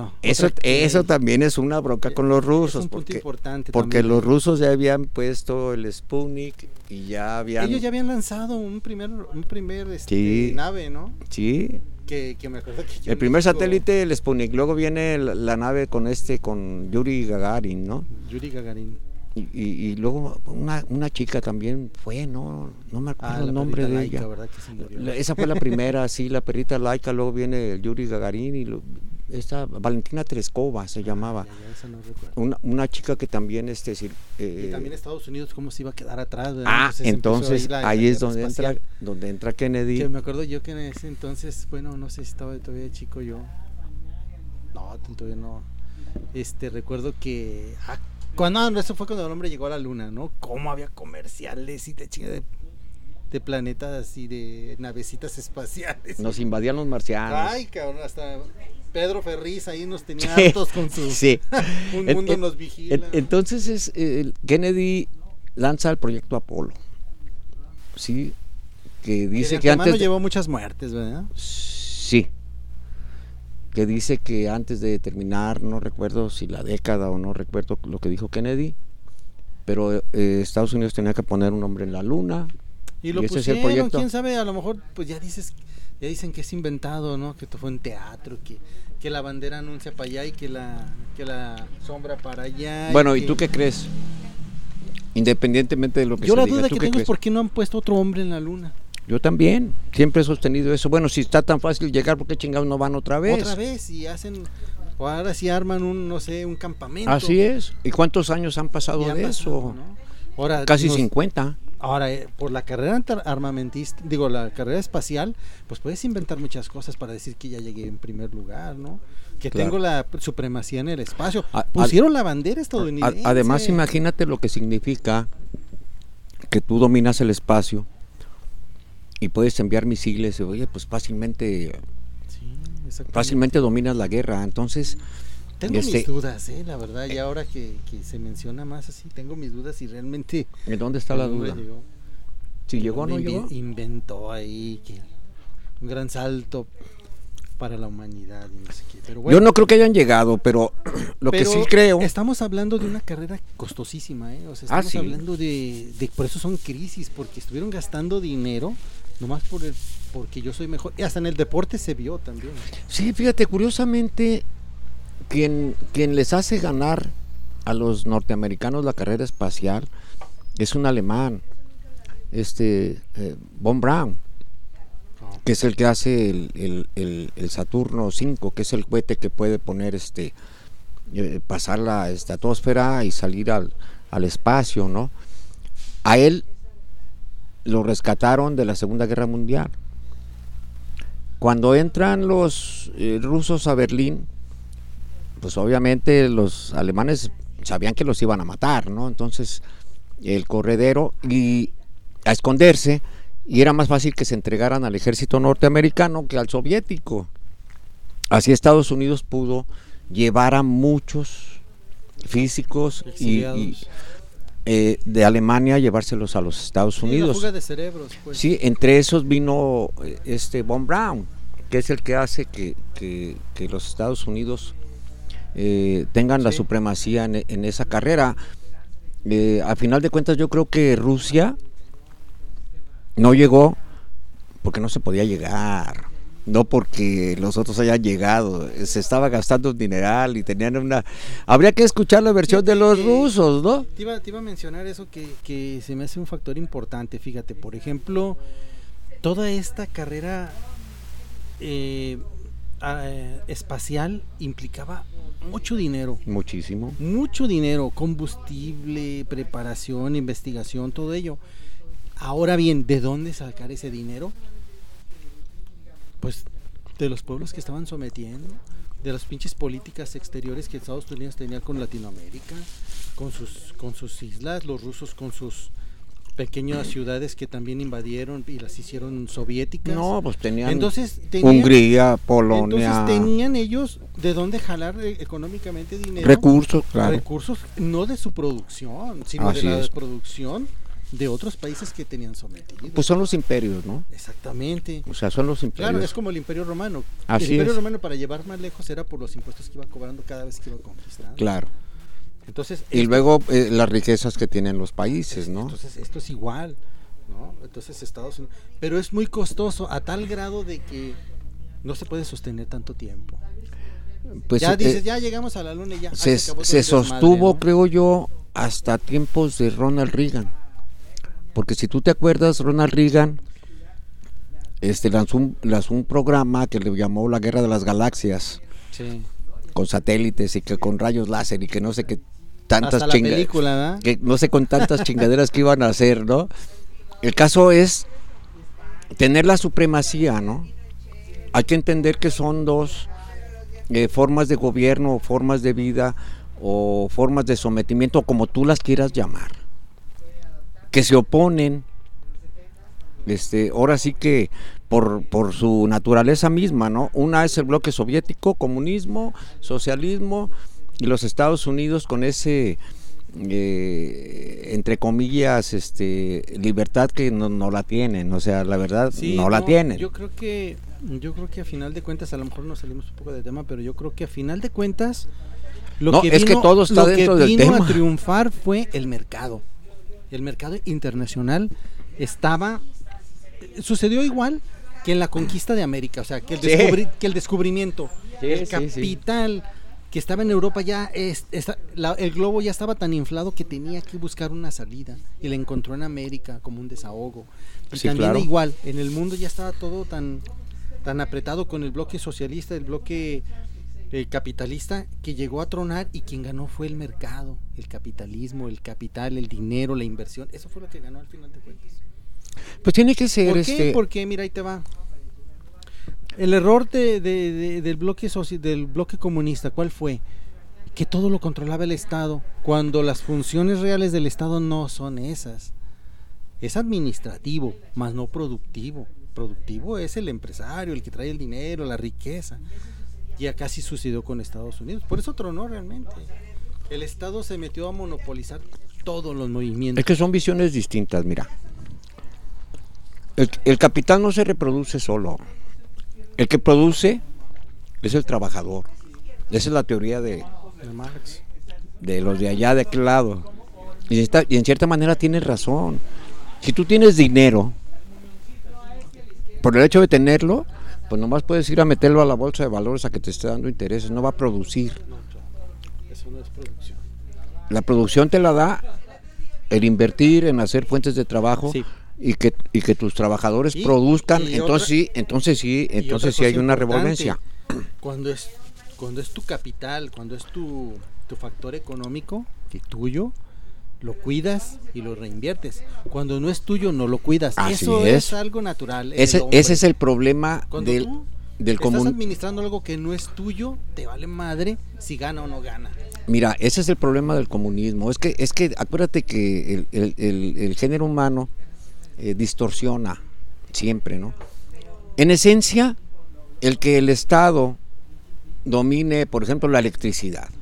también es una bronca con los rusos. Es un punto importante porque también. Los rusos ya habían puesto el Sputnik y ellos ya habían lanzado un primer nave, ¿no? Sí. Que me acuerdo que el primer satélite, el Sputnik, luego viene la nave con Yuri Gagarin, ¿no? Yuri Gagarin. Y luego una chica también fue, no me acuerdo el nombre de Laika, ella. ¿Verdad que se murió? Esa fue la primera, sí, la perrita Laika, luego viene el Yuri Gagarin y esta Valentina Tereskova se llamaba. Esa no recuerdo. Una chica que también y también Estados Unidos cómo se iba a quedar atrás, ¿verdad? Entonces ahí es donde entra Kennedy. Que me acuerdo yo que en ese entonces, bueno, no sé si estaba todavía chico yo. No, todavía no. Recuerdo que eso fue cuando el hombre llegó a la luna, ¿no? Cómo había comerciales y de planetas y de navecitas espaciales. Nos invadían los marcianos. Ay, cabrón, hasta Pedro Ferriz ahí nos tenía hartos con sus... Sí. Un mundo nos vigila. Entonces Kennedy lanza el proyecto Apolo. Sí, que dice que antes... llevó muchas muertes, ¿verdad? Sí. Que dice que antes de terminar, no recuerdo si la década o no recuerdo lo que dijo Kennedy, pero Estados Unidos tenía que poner un hombre en la luna. Y lo pusieron, es el proyecto. Quién sabe, a lo mejor pues ya dicen que es inventado, ¿no? Que fue en teatro, que la bandera anuncia para allá y que la sombra para allá. Bueno, ¿y tú qué crees? Independientemente de lo que yo se la diga, duda ¿tú que qué tengo crees? es por qué no han puesto otro hombre en la luna. Yo también, siempre he sostenido eso. Bueno, si está tan fácil llegar, ¿por qué chingados no van otra vez? Otra vez, y o ahora sí arman un campamento. Así es. ¿Y cuántos años han pasado de eso? ¿No? Ahora, casi 50. Ahora, por la carrera armamentista, la carrera espacial, pues puedes inventar muchas cosas para decir que ya llegué en primer lugar, ¿no? Que Claro. tengo la supremacía en el espacio. Pusieron la bandera estadounidense. Además, imagínate lo que significa que tú dominas el espacio y puedes enviar misiles, oye, pues fácilmente dominas la guerra. Entonces, tengo mis dudas, la verdad, y ahora que se menciona más así, tengo mis dudas y realmente... ¿En dónde está la duda? Si llegó o no llegó. Inventó ahí un gran salto para la humanidad y no sé qué. Pero bueno, yo no creo que hayan llegado, pero que sí creo... Estamos hablando de una carrera costosísima, o sea, estamos hablando de... Por eso son crisis, porque estuvieron gastando dinero, nomás porque yo soy mejor. Y hasta en el deporte se vio también. Sí, fíjate, curiosamente... Quien les hace ganar a los norteamericanos la carrera espacial es un alemán, Von Braun, que es el que hace el Saturno 5, que es el cohete que puede poner pasar la estratosfera y salir al espacio, ¿no? A él lo rescataron de la Segunda Guerra Mundial. Cuando entran los rusos a Berlín, pues obviamente los alemanes sabían que los iban a matar, ¿no? Entonces el corredero y a esconderse, y era más fácil que se entregaran al ejército norteamericano que al soviético. Así Estados Unidos pudo llevar a muchos físicos de Alemania, llevárselos a los Estados Unidos. La fuga de cerebros, pues. Sí, entre esos vino Von Braun, que es el que hace que los Estados Unidos tengan la supremacía en esa carrera. A final de cuentas, yo creo que Rusia no llegó porque no se podía llegar, no porque los otros hayan llegado. Se estaba gastando un dineral y tenían habría que escuchar la versión de los rusos, ¿no? Te iba a mencionar eso que se me hace un factor importante. Fíjate, por ejemplo, toda esta carrera espacial implicaba mucho dinero. Mucho dinero, combustible, preparación, investigación, todo ello. Ahora bien, ¿de dónde sacar ese dinero? Pues de los pueblos que estaban sometiendo, de las pinches políticas exteriores que Estados Unidos tenía con Latinoamérica, con sus islas, los rusos con sus pequeñas ciudades que también invadieron y las hicieron soviéticas. No, pues tenían Hungría, Polonia. Entonces tenían ellos de dónde jalar económicamente dinero. Recursos, claro. Recursos no de su producción, sino de la producción de otros países que tenían sometidos. Pues son los imperios, ¿no? Exactamente. O sea, son los imperios. Claro, es como el Imperio Romano. Así el Imperio Romano, para llevar más lejos, era por los impuestos que iba cobrando cada vez que iba conquistando. Claro. Entonces, y luego las riquezas que tienen los países, ¿no? Entonces esto es igual, ¿no? Entonces Estados Unidos, pero es muy costoso a tal grado de que no se puede sostener tanto tiempo. Pues ya dices, ya llegamos a la luna y ya se sostuvo, ¿no? Creo yo, hasta tiempos de Ronald Reagan. Porque si tú te acuerdas, Ronald Reagan lanzó un programa que le llamó la Guerra de las Galaxias. Sí. Con satélites y que con rayos láser y que no sé qué tantas chingaderas, que no sé con tantas chingaderas que iban a hacer, ¿no? El caso es tener la supremacía, ¿no? Hay que entender que son dos formas de gobierno, formas de vida o formas de sometimiento, como tú las quieras llamar, que se oponen, ahora sí que por su naturaleza misma, ¿no? Una es el bloque soviético, comunismo, socialismo, y los Estados Unidos con ese entre comillas libertad que no la tienen, o sea, la verdad la tienen. Yo creo que a final de cuentas, a lo mejor nos salimos un poco de tema, pero yo creo que a final de cuentas lo que todo está dentro del tema. Lo que vino a triunfar fue el mercado. El mercado internacional sucedió igual que en la conquista de América, o sea, que el descubrimiento, el capital que estaba en Europa ya el globo ya estaba tan inflado que tenía que buscar una salida y la encontró en América como un desahogo. Y también igual, en el mundo ya estaba todo tan apretado con el bloque socialista, el bloque capitalista que llegó a tronar, y quien ganó fue el mercado, el capitalismo, el capital, el dinero, la inversión. Eso fue lo que ganó al final de cuentas. Pues tiene que ser ¿Por qué? Porque mira, ahí te va. El error del bloque comunista, ¿cuál fue? Que todo lo controlaba el Estado, cuando las funciones reales del Estado no son esas. Es administrativo, más no productivo. Productivo es el empresario, el que trae el dinero, la riqueza. Y acá sí sucedió con Estados Unidos. Por eso tronó realmente. El Estado se metió a monopolizar todos los movimientos. Es que son visiones distintas, mira. El capital no se reproduce solo. El que produce es el trabajador. Esa es la teoría de Marx, de los de allá de aquel lado. Y en cierta manera tienes razón. Si tú tienes dinero, por el hecho de tenerlo, pues nomás puedes ir a meterlo a la bolsa de valores a que te esté dando intereses, no va a producir. No, eso no es producción. La producción te la da el invertir en hacer fuentes de trabajo. Sí. Y que tus trabajadores produzcan, entonces sí hay una revolvencia. Cuando es tu capital, cuando es tu factor económico, que tuyo, lo cuidas y lo reinviertes. Cuando no es tuyo, no lo cuidas. Así Eso es algo natural. Ese es el problema del estás administrando algo que no es tuyo, te vale madre si gana o no gana. Mira, ese es el problema del comunismo. Es que acuérdate que el género humano distorsiona siempre, ¿no? En esencia, el que el Estado domine, por ejemplo, la electricidad,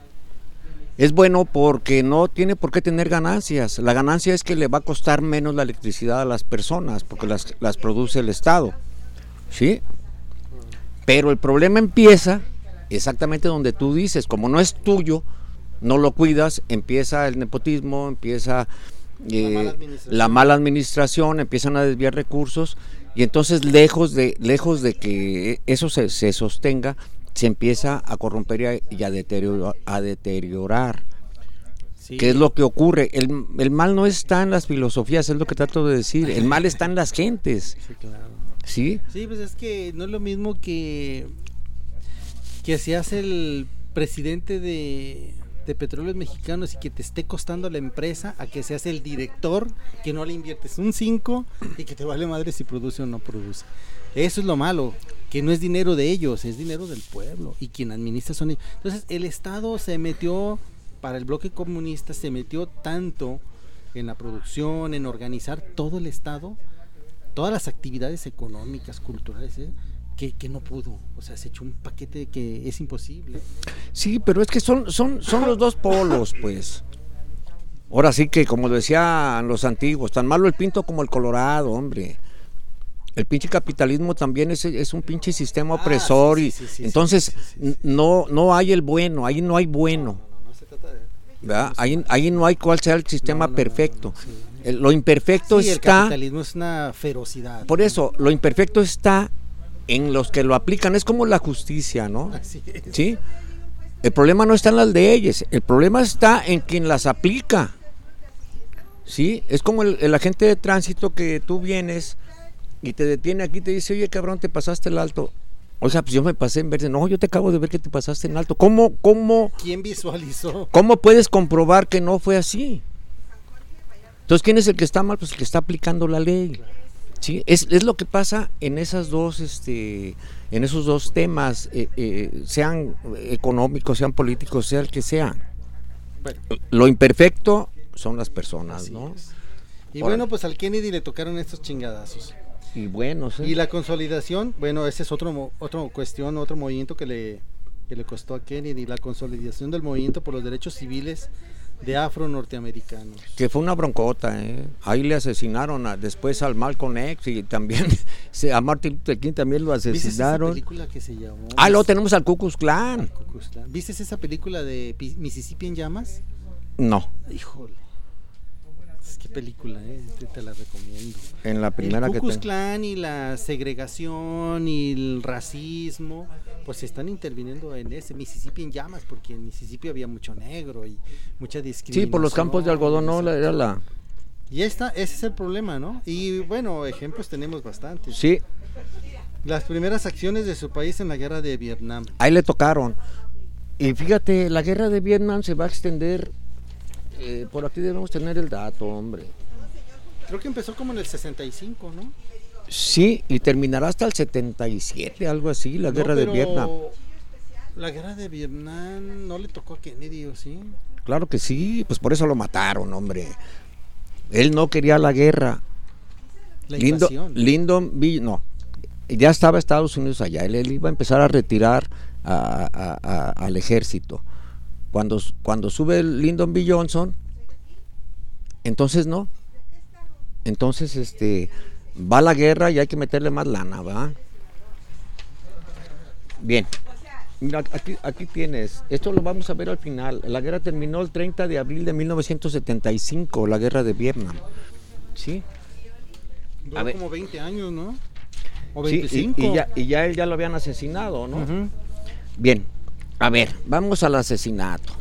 es bueno porque no tiene por qué tener ganancias. La ganancia es que le va a costar menos la electricidad a las personas, porque las produce el Estado, ¿sí? Pero el problema empieza exactamente donde tú dices, como no es tuyo, no lo cuidas, empieza el nepotismo, empieza la mala administración, empiezan a desviar recursos, y entonces lejos de que eso se sostenga, se empieza a corromper y a deteriorar. Sí. ¿Qué es lo que ocurre? El mal no está en las filosofías, es lo que trato de decir, el mal está en las gentes. Sí, claro. ¿Sí? Sí, pues es que no es lo mismo que se hace el presidente de Petróleos Mexicanos y que te esté costando la empresa, a que seas el director, que no le inviertes un 5 y que te vale madre si produce o no produce. Eso es lo malo, que no es dinero de ellos, es dinero del pueblo, y quien administra son ellos. Entonces el Estado se metió, para el bloque comunista, se metió tanto en la producción, en organizar todo el Estado, todas las actividades económicas, culturales, que no pudo, o sea, se echó un paquete que es imposible. Sí, pero es que son los dos polos, pues. Ahora sí que, como decían los antiguos, tan malo el pinto como el colorado, hombre. El pinche capitalismo también es un pinche sistema opresor, entonces no hay el bueno, ahí no hay bueno. No se trata de... ¿verdad? Ahí no hay cuál sea el sistema perfecto. Sí. Lo imperfecto está... el capitalismo es una ferocidad. Por eso, lo imperfecto está en los que lo aplican, es como la justicia, ¿no? Así es. ¿Sí? El problema no está en las leyes, el problema está en quien las aplica. ¿Sí? Es como el agente de tránsito que tú vienes y te detiene aquí y te dice, oye, cabrón, te pasaste el alto. O sea, pues yo me pasé en verde. No, yo te acabo de ver que te pasaste en alto. ¿Cómo? ¿Quién visualizó? ¿Cómo puedes comprobar que no fue así? Entonces, ¿quién es el que está mal? Pues el que está aplicando la ley. Sí, es lo que pasa en esas dos, en esos dos temas, sean económicos, sean políticos, sea el que sea. Bueno, lo imperfecto son las personas, ¿no? Es. Y bueno, pues al Kennedy le tocaron estos chingadazos. Y bueno, sí. Y la consolidación, bueno, ese es otro cuestión, otro movimiento que le costó a Kennedy, la consolidación del movimiento por los derechos civiles de afro-norteamericanos. Que fue una broncota, Ahí le asesinaron después al Malcolm X y también a Martin Luther King también lo asesinaron. ¿Viste esa película que se llamó? Luego tenemos al Ku Klux Klan. ¿Viste esa película de Mississippi en llamas? No. Híjole. Qué película, te la recomiendo. En la primera el Ku Klux Klan y la segregación y el racismo, pues se están interviniendo en ese Mississippi en llamas, porque en Mississippi había mucho negro y mucha discriminación. Sí, por los campos de algodón, no, era la... Y ese es el problema, ¿no? Y bueno, ejemplos tenemos bastantes. Sí. Las primeras acciones de su país en la guerra de Vietnam. Ahí le tocaron. Y fíjate, la guerra de Vietnam se va a extender, por aquí debemos tener el dato, hombre. Creo que empezó como en el 65, ¿no? Sí, y terminará hasta el 77, algo así, la guerra de Vietnam. La guerra de Vietnam no le tocó a Kennedy, ¿o sí? Claro que sí, pues por eso lo mataron, hombre. Él no quería la guerra. La invasión. Lyndon B. No, ya estaba Estados Unidos allá. Él iba a empezar a retirar al ejército. Cuando sube Lyndon B. Johnson, entonces no. Entonces va la guerra y hay que meterle más lana, ¿va? Bien. Mira, aquí tienes, esto lo vamos a ver al final. La guerra terminó el 30 de abril de 1975, la guerra de Vietnam. ¿Sí? Duró como 20 años, ¿no? O Sí, 25. y ya él ya lo habían asesinado, ¿no? Uh-huh. Bien, a ver, vamos al asesinato.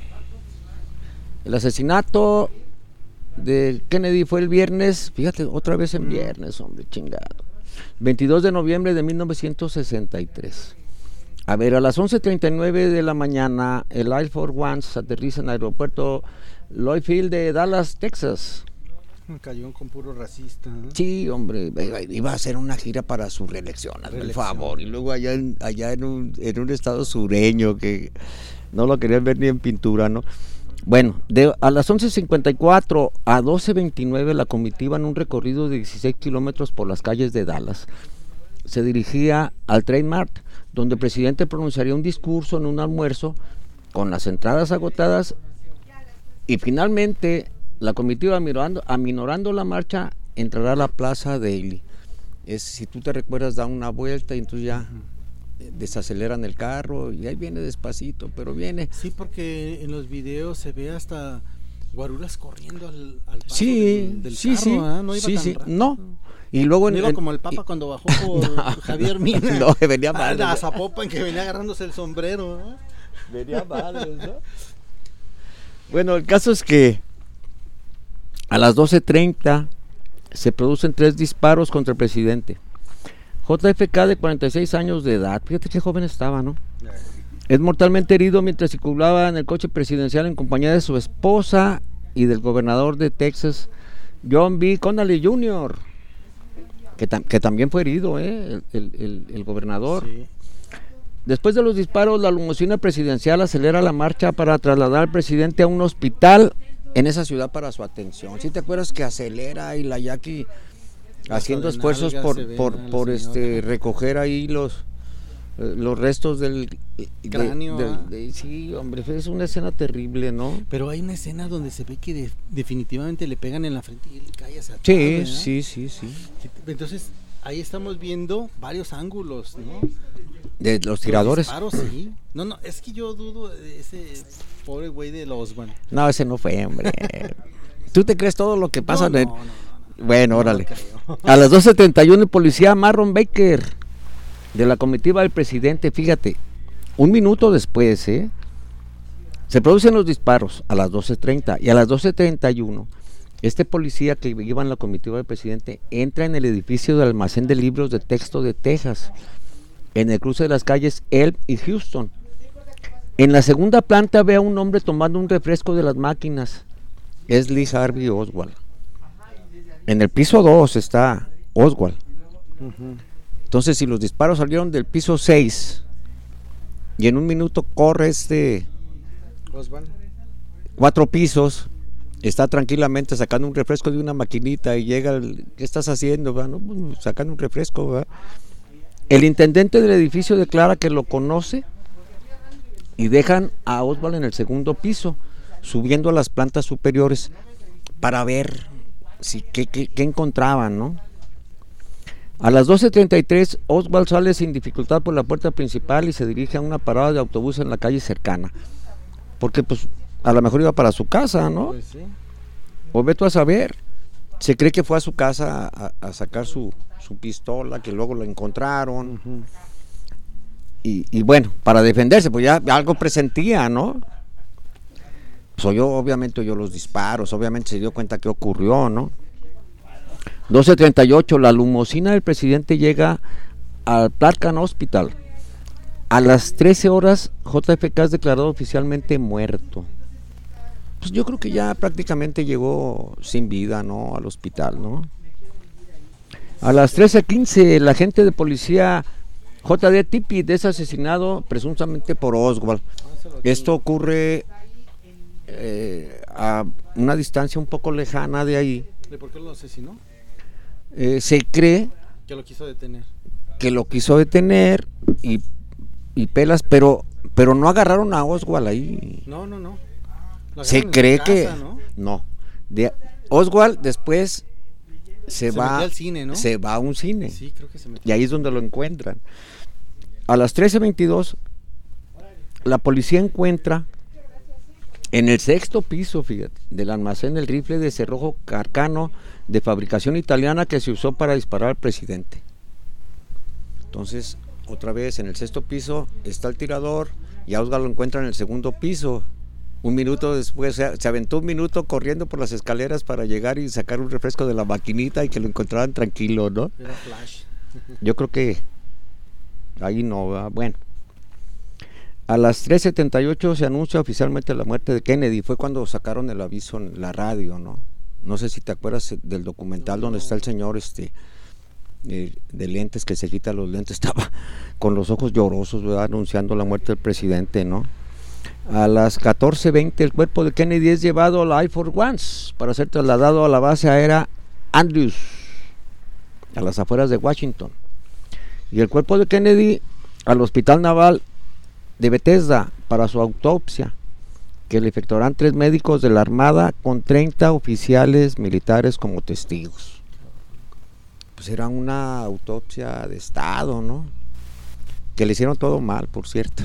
El asesinato de Kennedy fue el viernes, fíjate, otra vez en viernes, hombre, chingado. 22 de noviembre de 1963. A ver, a las 11:39 de la mañana, el Air Force One aterriza en el aeropuerto Lloyd Field de Dallas, Texas. Cayó con puro racista, ¿no? Sí, hombre, iba a hacer una gira para su reelección, hazme el favor. Y luego allá en un estado sureño que no lo querían ver ni en pintura, ¿no? Bueno, a las 11:54 a 12:29 la comitiva en un recorrido de 16 kilómetros por las calles de Dallas se dirigía al Trade Mart, donde el presidente pronunciaría un discurso en un almuerzo con las entradas agotadas y finalmente la comitiva, aminorando la marcha, entrará a la Plaza Daly. Si tú te recuerdas, da una vuelta y entonces ya desaceleran el carro y ahí viene despacito, pero viene. Sí, porque en los videos se ve hasta guaruras corriendo al paso sí, del sí, carro, sí, ¿eh? No iba sí, tan sí, rápido. no. Y luego no iba como el Papa cuando bajó por Javier Mina. No, que venía mal. A Zapopan, que venía agarrándose el sombrero, ¿no? Venía mal, ¿no? Bueno, el caso es que a las 12:30 se producen 3 disparos contra el presidente. JFK, de 46 años de edad, fíjate qué joven estaba, ¿no? Es mortalmente herido mientras circulaba en el coche presidencial en compañía de su esposa y del gobernador de Texas, John B. Connally Jr., que también fue herido, el gobernador. Sí. Después de los disparos, la limusina presidencial acelera la marcha para trasladar al presidente a un hospital en esa ciudad para su atención. ¿Sí te acuerdas que acelera y la Jackie haciendo esfuerzos por recoger ahí los restos del cráneo? Sí, hombre, es una escena terrible, ¿no? Pero hay una escena donde se ve que definitivamente le pegan en la frente y él cae hacia atrás. Sí, ¿verdad? sí. Entonces, ahí estamos viendo varios ángulos, ¿no? De los tiradores. Disparos, sí. No, es que yo dudo de ese pobre güey de Oswald. No, ese no fue, hombre. ¿Tú te crees todo lo que pasa? No. Bueno, órale. A las 12:31 el policía Marron Baker, de la comitiva del presidente, fíjate, un minuto después, se producen los disparos a las 12:30 y a las 12:31 este policía que iba en la comitiva del presidente entra en el edificio del almacén de libros de texto de Texas, en el cruce de las calles Elm y Houston. En la segunda planta ve a un hombre tomando un refresco de las máquinas. Es Lee Harvey Oswald. En el piso 2 está Oswald. Uh-huh. Entonces, si los disparos salieron del piso 6 y en un minuto corre Oswald 4 pisos, está tranquilamente sacando un refresco de una maquinita y llega, ¿qué estás haciendo? ¿Va? No, pues, sacando un refresco, ¿va? El intendente del edificio declara que lo conoce y dejan a Oswald en el segundo piso, subiendo a las plantas superiores para ver qué encontraban, ¿no? A las 12:33 Oswald sale sin dificultad por la puerta principal y se dirige a una parada de autobús en la calle cercana, porque pues a lo mejor iba para su casa, ¿no? Pues sí. O ve tú a saber. Se cree que fue a su casa a sacar su pistola, que luego la encontraron. Uh-huh. Y bueno, para defenderse, pues ya algo presentía, ¿no? Pues obviamente oyó los disparos, obviamente se dio cuenta que ocurrió, ¿no? 12:38, la limusina del presidente llega al Platkan Hospital. A las 13 horas, JFK es declarado oficialmente muerto. Pues yo creo que ya prácticamente llegó sin vida, ¿no? Al hospital, ¿no? A las 13:15, el agente de policía J.D. Tippit es asesinado presuntamente por Oswald. Esto ocurre a una distancia un poco lejana de ahí. ¿Y por qué lo asesinó? Se cree Que lo quiso detener. que lo quiso detener y pelas, pero no agarraron a Oswald ahí. No. Lo Se agarraron en cree su que casa, ¿no? no. De Oswald después se va metió al cine, ¿no? se va a un cine. Sí, creo que se metió. Y ahí es donde lo encuentran. A las 13:22 la policía encuentra en el 6º piso, fíjate, del almacén el rifle de cerrojo Carcano de fabricación italiana que se usó para disparar al presidente. Entonces, otra vez en el 6º piso está el tirador y a Oswald lo encuentra en el 2º piso. Un minuto después, se aventó un minuto corriendo por las escaleras para llegar y sacar un refresco de la maquinita y que lo encontraran tranquilo, ¿no? Era Flash. Yo creo que ahí no, ¿verdad? Bueno. A las 3:78 se anuncia oficialmente la muerte de Kennedy. Fue cuando sacaron el aviso en la radio, ¿no? No sé si te acuerdas del documental donde está el señor de lentes, que se quita los lentes, estaba con los ojos llorosos, ¿verdad? Anunciando la muerte del presidente, ¿no? A las 14:20 el cuerpo de Kennedy es llevado a la Air Force One para ser trasladado a la base aérea Andrews, a las afueras de Washington. Y el cuerpo de Kennedy al Hospital Naval de Bethesda para su autopsia, que le efectuarán 3 médicos de la Armada con 30 oficiales militares como testigos. Pues era una autopsia de Estado, ¿no? Que le hicieron todo mal, por cierto.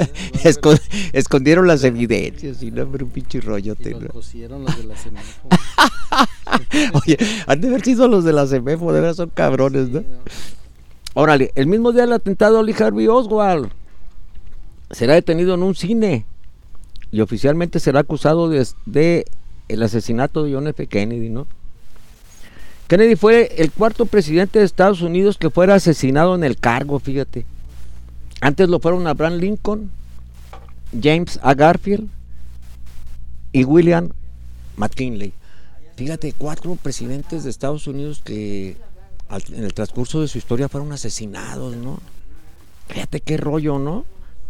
Escondieron las evidencias y no, pero un pinche rollote. Y los cosieron los de la CEMEFO. Oye, han de haber sido los de la CEMEFO, de verdad son cabrones, ¿no? Órale, el mismo día del atentado, Lee Harvey Oswald será detenido en un cine y oficialmente será acusado de el asesinato de John F. Kennedy, ¿no? Kennedy fue el 4º presidente de Estados Unidos que fuera asesinado en el cargo, fíjate. Antes lo fueron Abraham Lincoln, James A. Garfield y William McKinley. Fíjate, 4 presidentes de Estados Unidos que en el transcurso de su historia fueron asesinados, ¿no? Fíjate qué rollo, ¿no?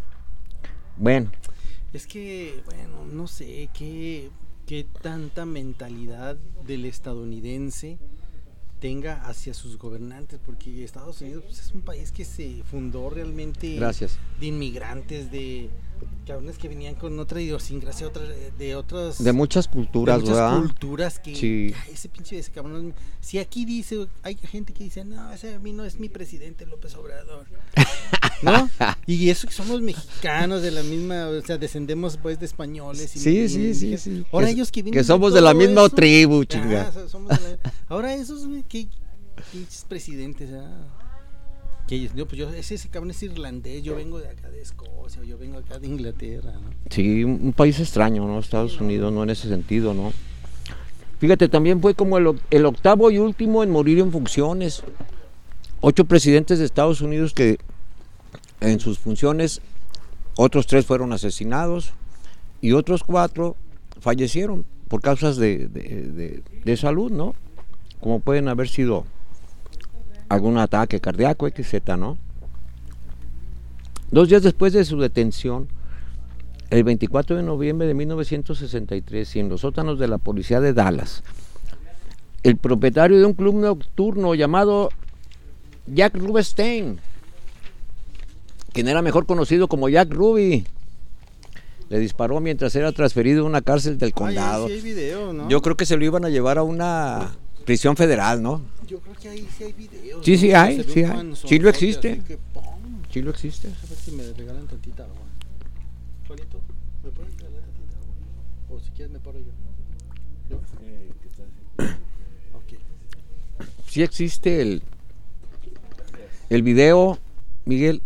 Bueno. Es que, bueno, no sé qué tanta mentalidad del estadounidense tenga hacia sus gobernantes, porque Estados Unidos pues, es un país que se fundó realmente de inmigrantes, de cabrones que venían con otra idiosincrasia, de muchas culturas, ¿verdad? Culturas que sí. ese cabrón, si aquí dice, hay gente que dice, no, ese a mí no es mi presidente López Obrador, ¿no? Y eso que somos mexicanos de la misma, o sea, descendemos pues de españoles y sí. Ahora ellos que vienen somos de la misma eso, tribu, chinga. Ahora esos que pinches presidentes, que yo ese cabrón es irlandés, yo vengo de acá de Escocia, yo vengo acá de Inglaterra, ¿no? Sí, un país extraño, ¿no? Estados Unidos, no en ese sentido, ¿no? Fíjate, también fue como el 8º y último en morir en funciones. 8 presidentes de Estados Unidos que en sus funciones, otros 3 fueron asesinados y otros 4 fallecieron por causas de salud, ¿no? Como pueden haber sido algún ataque cardíaco, etc., ¿no? 2 días después de su detención, el 24 de noviembre de 1963, y en los sótanos de la policía de Dallas, el propietario de un club nocturno llamado Jack Rubenstein, quien era mejor conocido como Jack Ruby, le disparó mientras era transferido a una cárcel del condado. Sí hay video, ¿no? Yo creo que se lo iban a llevar a una prisión federal, ¿no? Yo creo que ahí sí hay videos. Sí, ¿no? sí hay, sí hay. Manzote, Sí lo existe. que, Sí lo existe. A ver si me regalan tantita agua. Juanito, ¿me puedes regalar tantita agua? O si quieres me paro yo. ¿No? Ok. Sí existe el video, Miguel.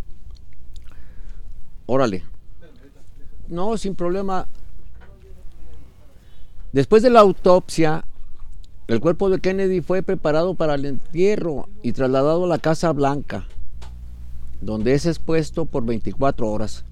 Órale. No, sin problema. Después de la autopsia, el cuerpo de Kennedy fue preparado para el entierro y trasladado a la Casa Blanca. donde es expuesto por 24 horas.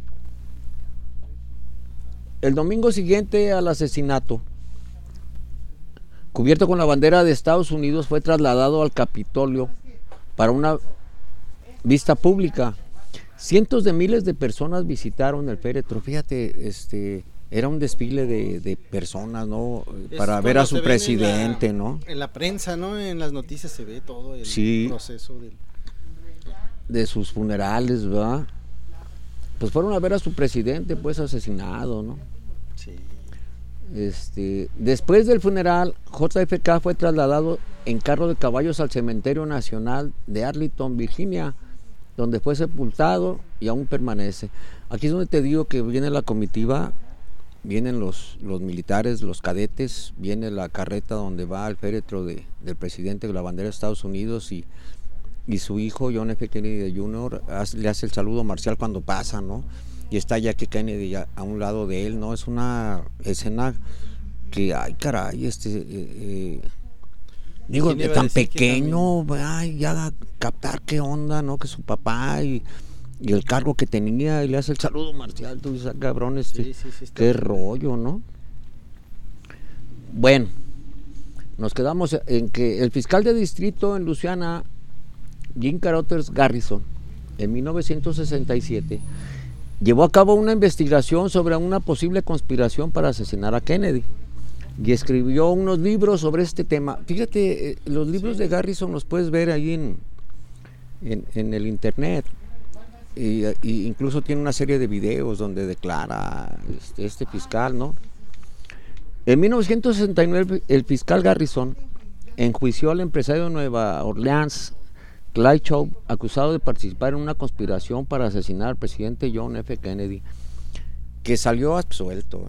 El domingo siguiente al asesinato, cubierto con la bandera de Estados Unidos, fue trasladado al Capitolio para una vista pública. Cientos de miles de personas visitaron el féretro. Fíjate, era un desfile de personas, ¿no? Para ver a su presidente, ¿no? En la prensa, ¿no? En las noticias se ve todo el proceso de sus funerales, ¿verdad? Pues fueron a ver a su presidente, pues, asesinado, ¿no? Sí. Después del funeral, JFK fue trasladado en carro de caballos al Cementerio Nacional de Arlington, Virginia, donde fue sepultado y aún permanece. Aquí es donde te digo que viene la comitiva, vienen los militares, los cadetes, viene la carreta donde va el féretro del presidente con la bandera de Estados Unidos y su hijo John F. Kennedy Jr. le hace el saludo marcial cuando pasa, ¿no? Y está Jackie Kennedy a un lado de él, ¿no? Es una escena que, ay caray, digo, tan pequeño, ay, ya captar qué onda, ¿no? Que su papá y el cargo que tenía, y le hace el saludo marcial, tú dices, cabrón, qué rollo, ¿no? Bueno, nos quedamos en que el fiscal de distrito en Luisiana, Jim Carruthers Garrison, en 1967, llevó a cabo una investigación sobre una posible conspiración para asesinar a Kennedy y escribió unos libros sobre este tema. Fíjate, los libros de Garrison los puedes ver ahí en el internet, y incluso tiene una serie de videos donde declara este fiscal, ¿no? En 1969 el fiscal Garrison enjuició al empresario de Nueva Orleans, Clyde Chauvin, acusado de participar en una conspiración para asesinar al presidente John F. Kennedy, que salió absuelto.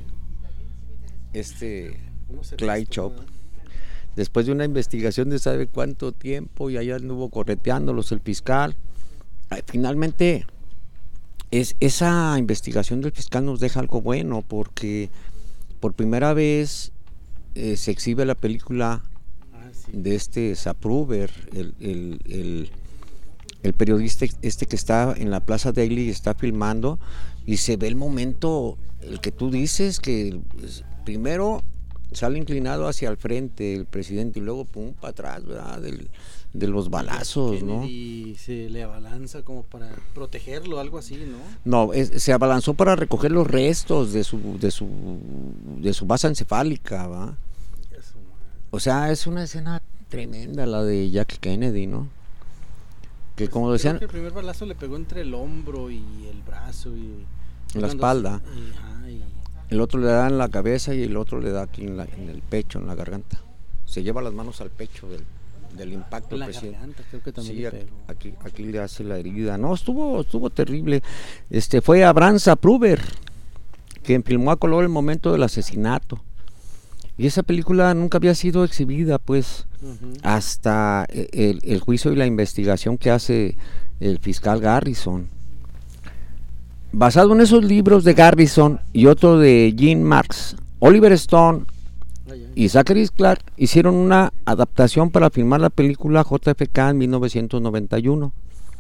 Clyde Chauvin, después de una investigación de sabe cuánto tiempo, y allá anduvo correteándolos el fiscal. Finalmente, esa investigación del fiscal nos deja algo bueno, porque por primera vez se exhibe la película de Zapruder, el periodista que está en la Plaza Daily y está filmando, y se ve el momento, el que tú dices, que primero sale inclinado hacia el frente el presidente y luego pum para atrás, ¿verdad? De los balazos, ¿no? Y se le abalanza como para protegerlo, algo así, ¿no? No, se abalanzó para recoger los restos de su base encefálica, ¿va? O sea, es una escena tremenda la de Jackie Kennedy, ¿no? Que como decían, que el primer balazo le pegó entre el hombro y el brazo y en la espalda. El otro le da en la cabeza y el otro le da aquí en el pecho, en la garganta. Se lleva las manos al pecho del impacto. En la garganta, creo que también. Sí, aquí le hace la herida. No, estuvo terrible. Fue Abraham Zapruder quien filmó a color el momento del asesinato. Y esa película nunca había sido exhibida, pues, hasta el juicio y la investigación que hace el fiscal Garrison. Basado en esos libros de Garrison y otro de Gene Marks, Oliver Stone y Zachary Clark hicieron una adaptación para filmar la película JFK en 1991,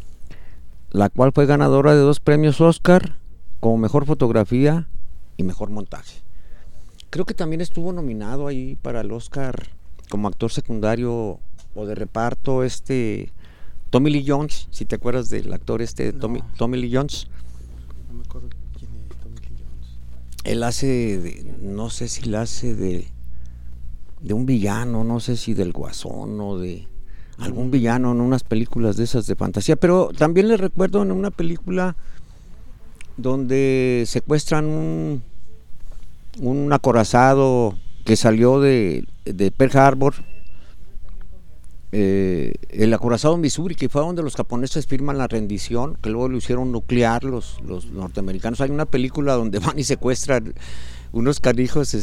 la cual fue ganadora de 2 premios Oscar como mejor fotografía y mejor montaje. Creo que también estuvo nominado ahí para el Oscar como actor secundario o de reparto Tommy Lee Jones, si te acuerdas del actor Tommy Lee Jones. No me acuerdo quién es Tommy Lee Jones. Él hace no sé si la hace de un villano, no sé si del Guasón o de algún villano en unas películas de esas de fantasía, pero también le recuerdo en una película donde secuestran un acorazado que salió de Pearl Harbor, el acorazado Missouri, que fue donde los japoneses firman la rendición, que luego lo hicieron nuclear los norteamericanos. Hay una película donde van y secuestran unos carijos,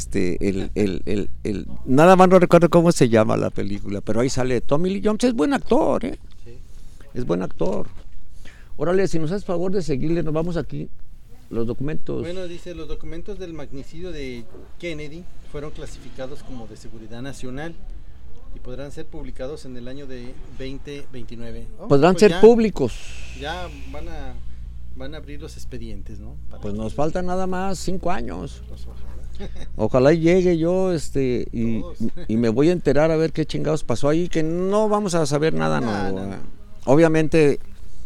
nada más no recuerdo cómo se llama la película, pero ahí sale Tommy Lee Jones. Es buen actor, Sí. Es buen actor. Órale, si nos haces favor de seguirle, nos vamos aquí. Los documentos. Bueno, dice, los documentos del magnicidio de Kennedy fueron clasificados como de seguridad nacional y podrán ser publicados en el año de 2029. Podrán pues ser ya, públicos. Ya van a abrir los expedientes, ¿no? Pues nos faltan nada más 5 años. Pues ojalá. Ojalá llegue yo y Todos. me voy a enterar a ver qué chingados pasó ahí, que no vamos a saber nada nuevo. No. Obviamente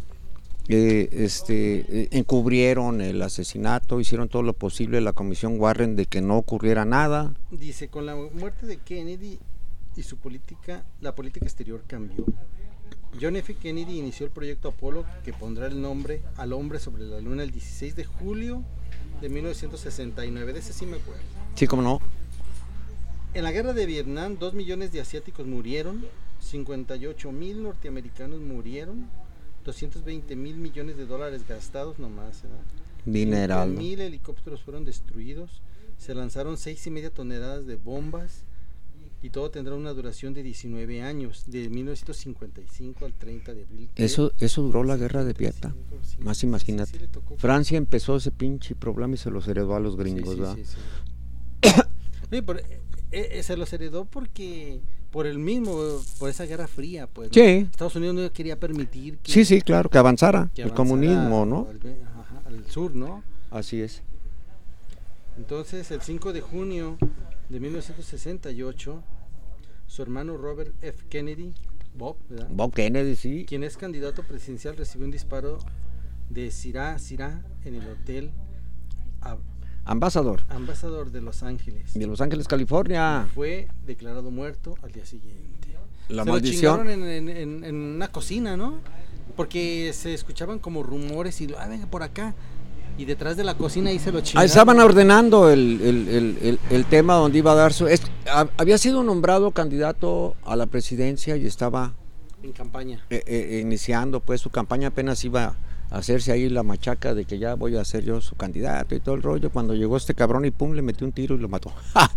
encubrieron el asesinato, hicieron todo lo posible la comisión Warren de que no ocurriera nada. Dice, con la muerte de Kennedy y su política, la política exterior cambió. John F. Kennedy inició el proyecto Apolo, que pondrá el nombre al hombre sobre la luna el 16 de julio de 1969. De ese sí me acuerdo. Sí, cómo no. En la guerra de Vietnam, 2 millones de asiáticos murieron, 58,000 norteamericanos murieron, 220 mil millones de dólares gastados nomás, ¿verdad? Dineral. 5,000 helicópteros fueron destruidos, se lanzaron 6,5 toneladas de bombas y todo tendrá una duración de 19 años, de 1955 al 30 de abril. Eso duró la guerra de Vietnam. Sí, Más sí, imagínate. sí, le tocó. Francia empezó ese pinche problema y se los heredó a los Sí, gringos, sí, ¿verdad? sí, sí. Sí, pero, se los heredó porque por esa guerra fría, pues. ¿no? Sí. Estados Unidos no quería permitir que, Sí, claro, que avanzara que el avanzara comunismo, ¿no? al sur, ¿no? Así es. Entonces, el 5 de junio de 1968, su hermano Robert F. Kennedy, Bob, ¿verdad? Bob Kennedy, sí. Quien es candidato presidencial, recibió un disparo de Sirah en el hotel Ambasador Ambassador de Los Ángeles. de Los Ángeles, California. Fue declarado muerto al día siguiente. La Se maldición. lo chingaron en una cocina, ¿no? Porque se escuchaban como rumores y venga por acá. Y detrás de la cocina ahí se lo chingaron. Ahí estaban ordenando el tema donde iba a dar había sido nombrado candidato a la presidencia y estaba En campaña. iniciando pues su campaña, apenas iba a hacerse ahí la machaca de que ya voy a ser yo su candidato y todo el rollo, cuando llegó este cabrón y pum, le metió un tiro y lo mató.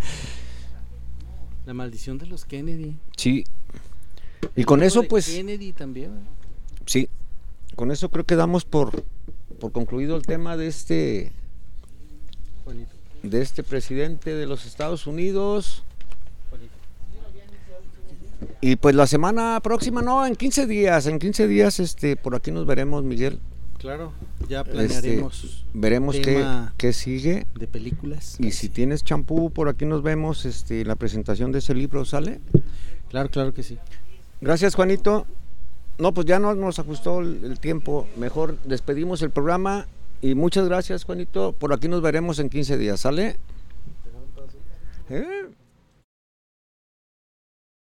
La maldición de los Kennedy. Sí. Y con eso De pues Kennedy también. ¿verdad? sí, con eso creo que damos por concluido el tema de Juanito. presidente de los Estados Unidos. Juanito. Y pues la semana próxima, no, en 15 días, por aquí nos veremos, Miguel. Claro, ya planearemos Veremos tema qué sigue. de películas. Y si tienes champú, por aquí nos vemos, la presentación de ese libro, ¿sale? Claro que sí. Gracias, Juanito. No, pues ya no nos ajustó el tiempo, mejor despedimos el programa y muchas gracias, Juanito. Por aquí nos veremos en 15 días, ¿sale?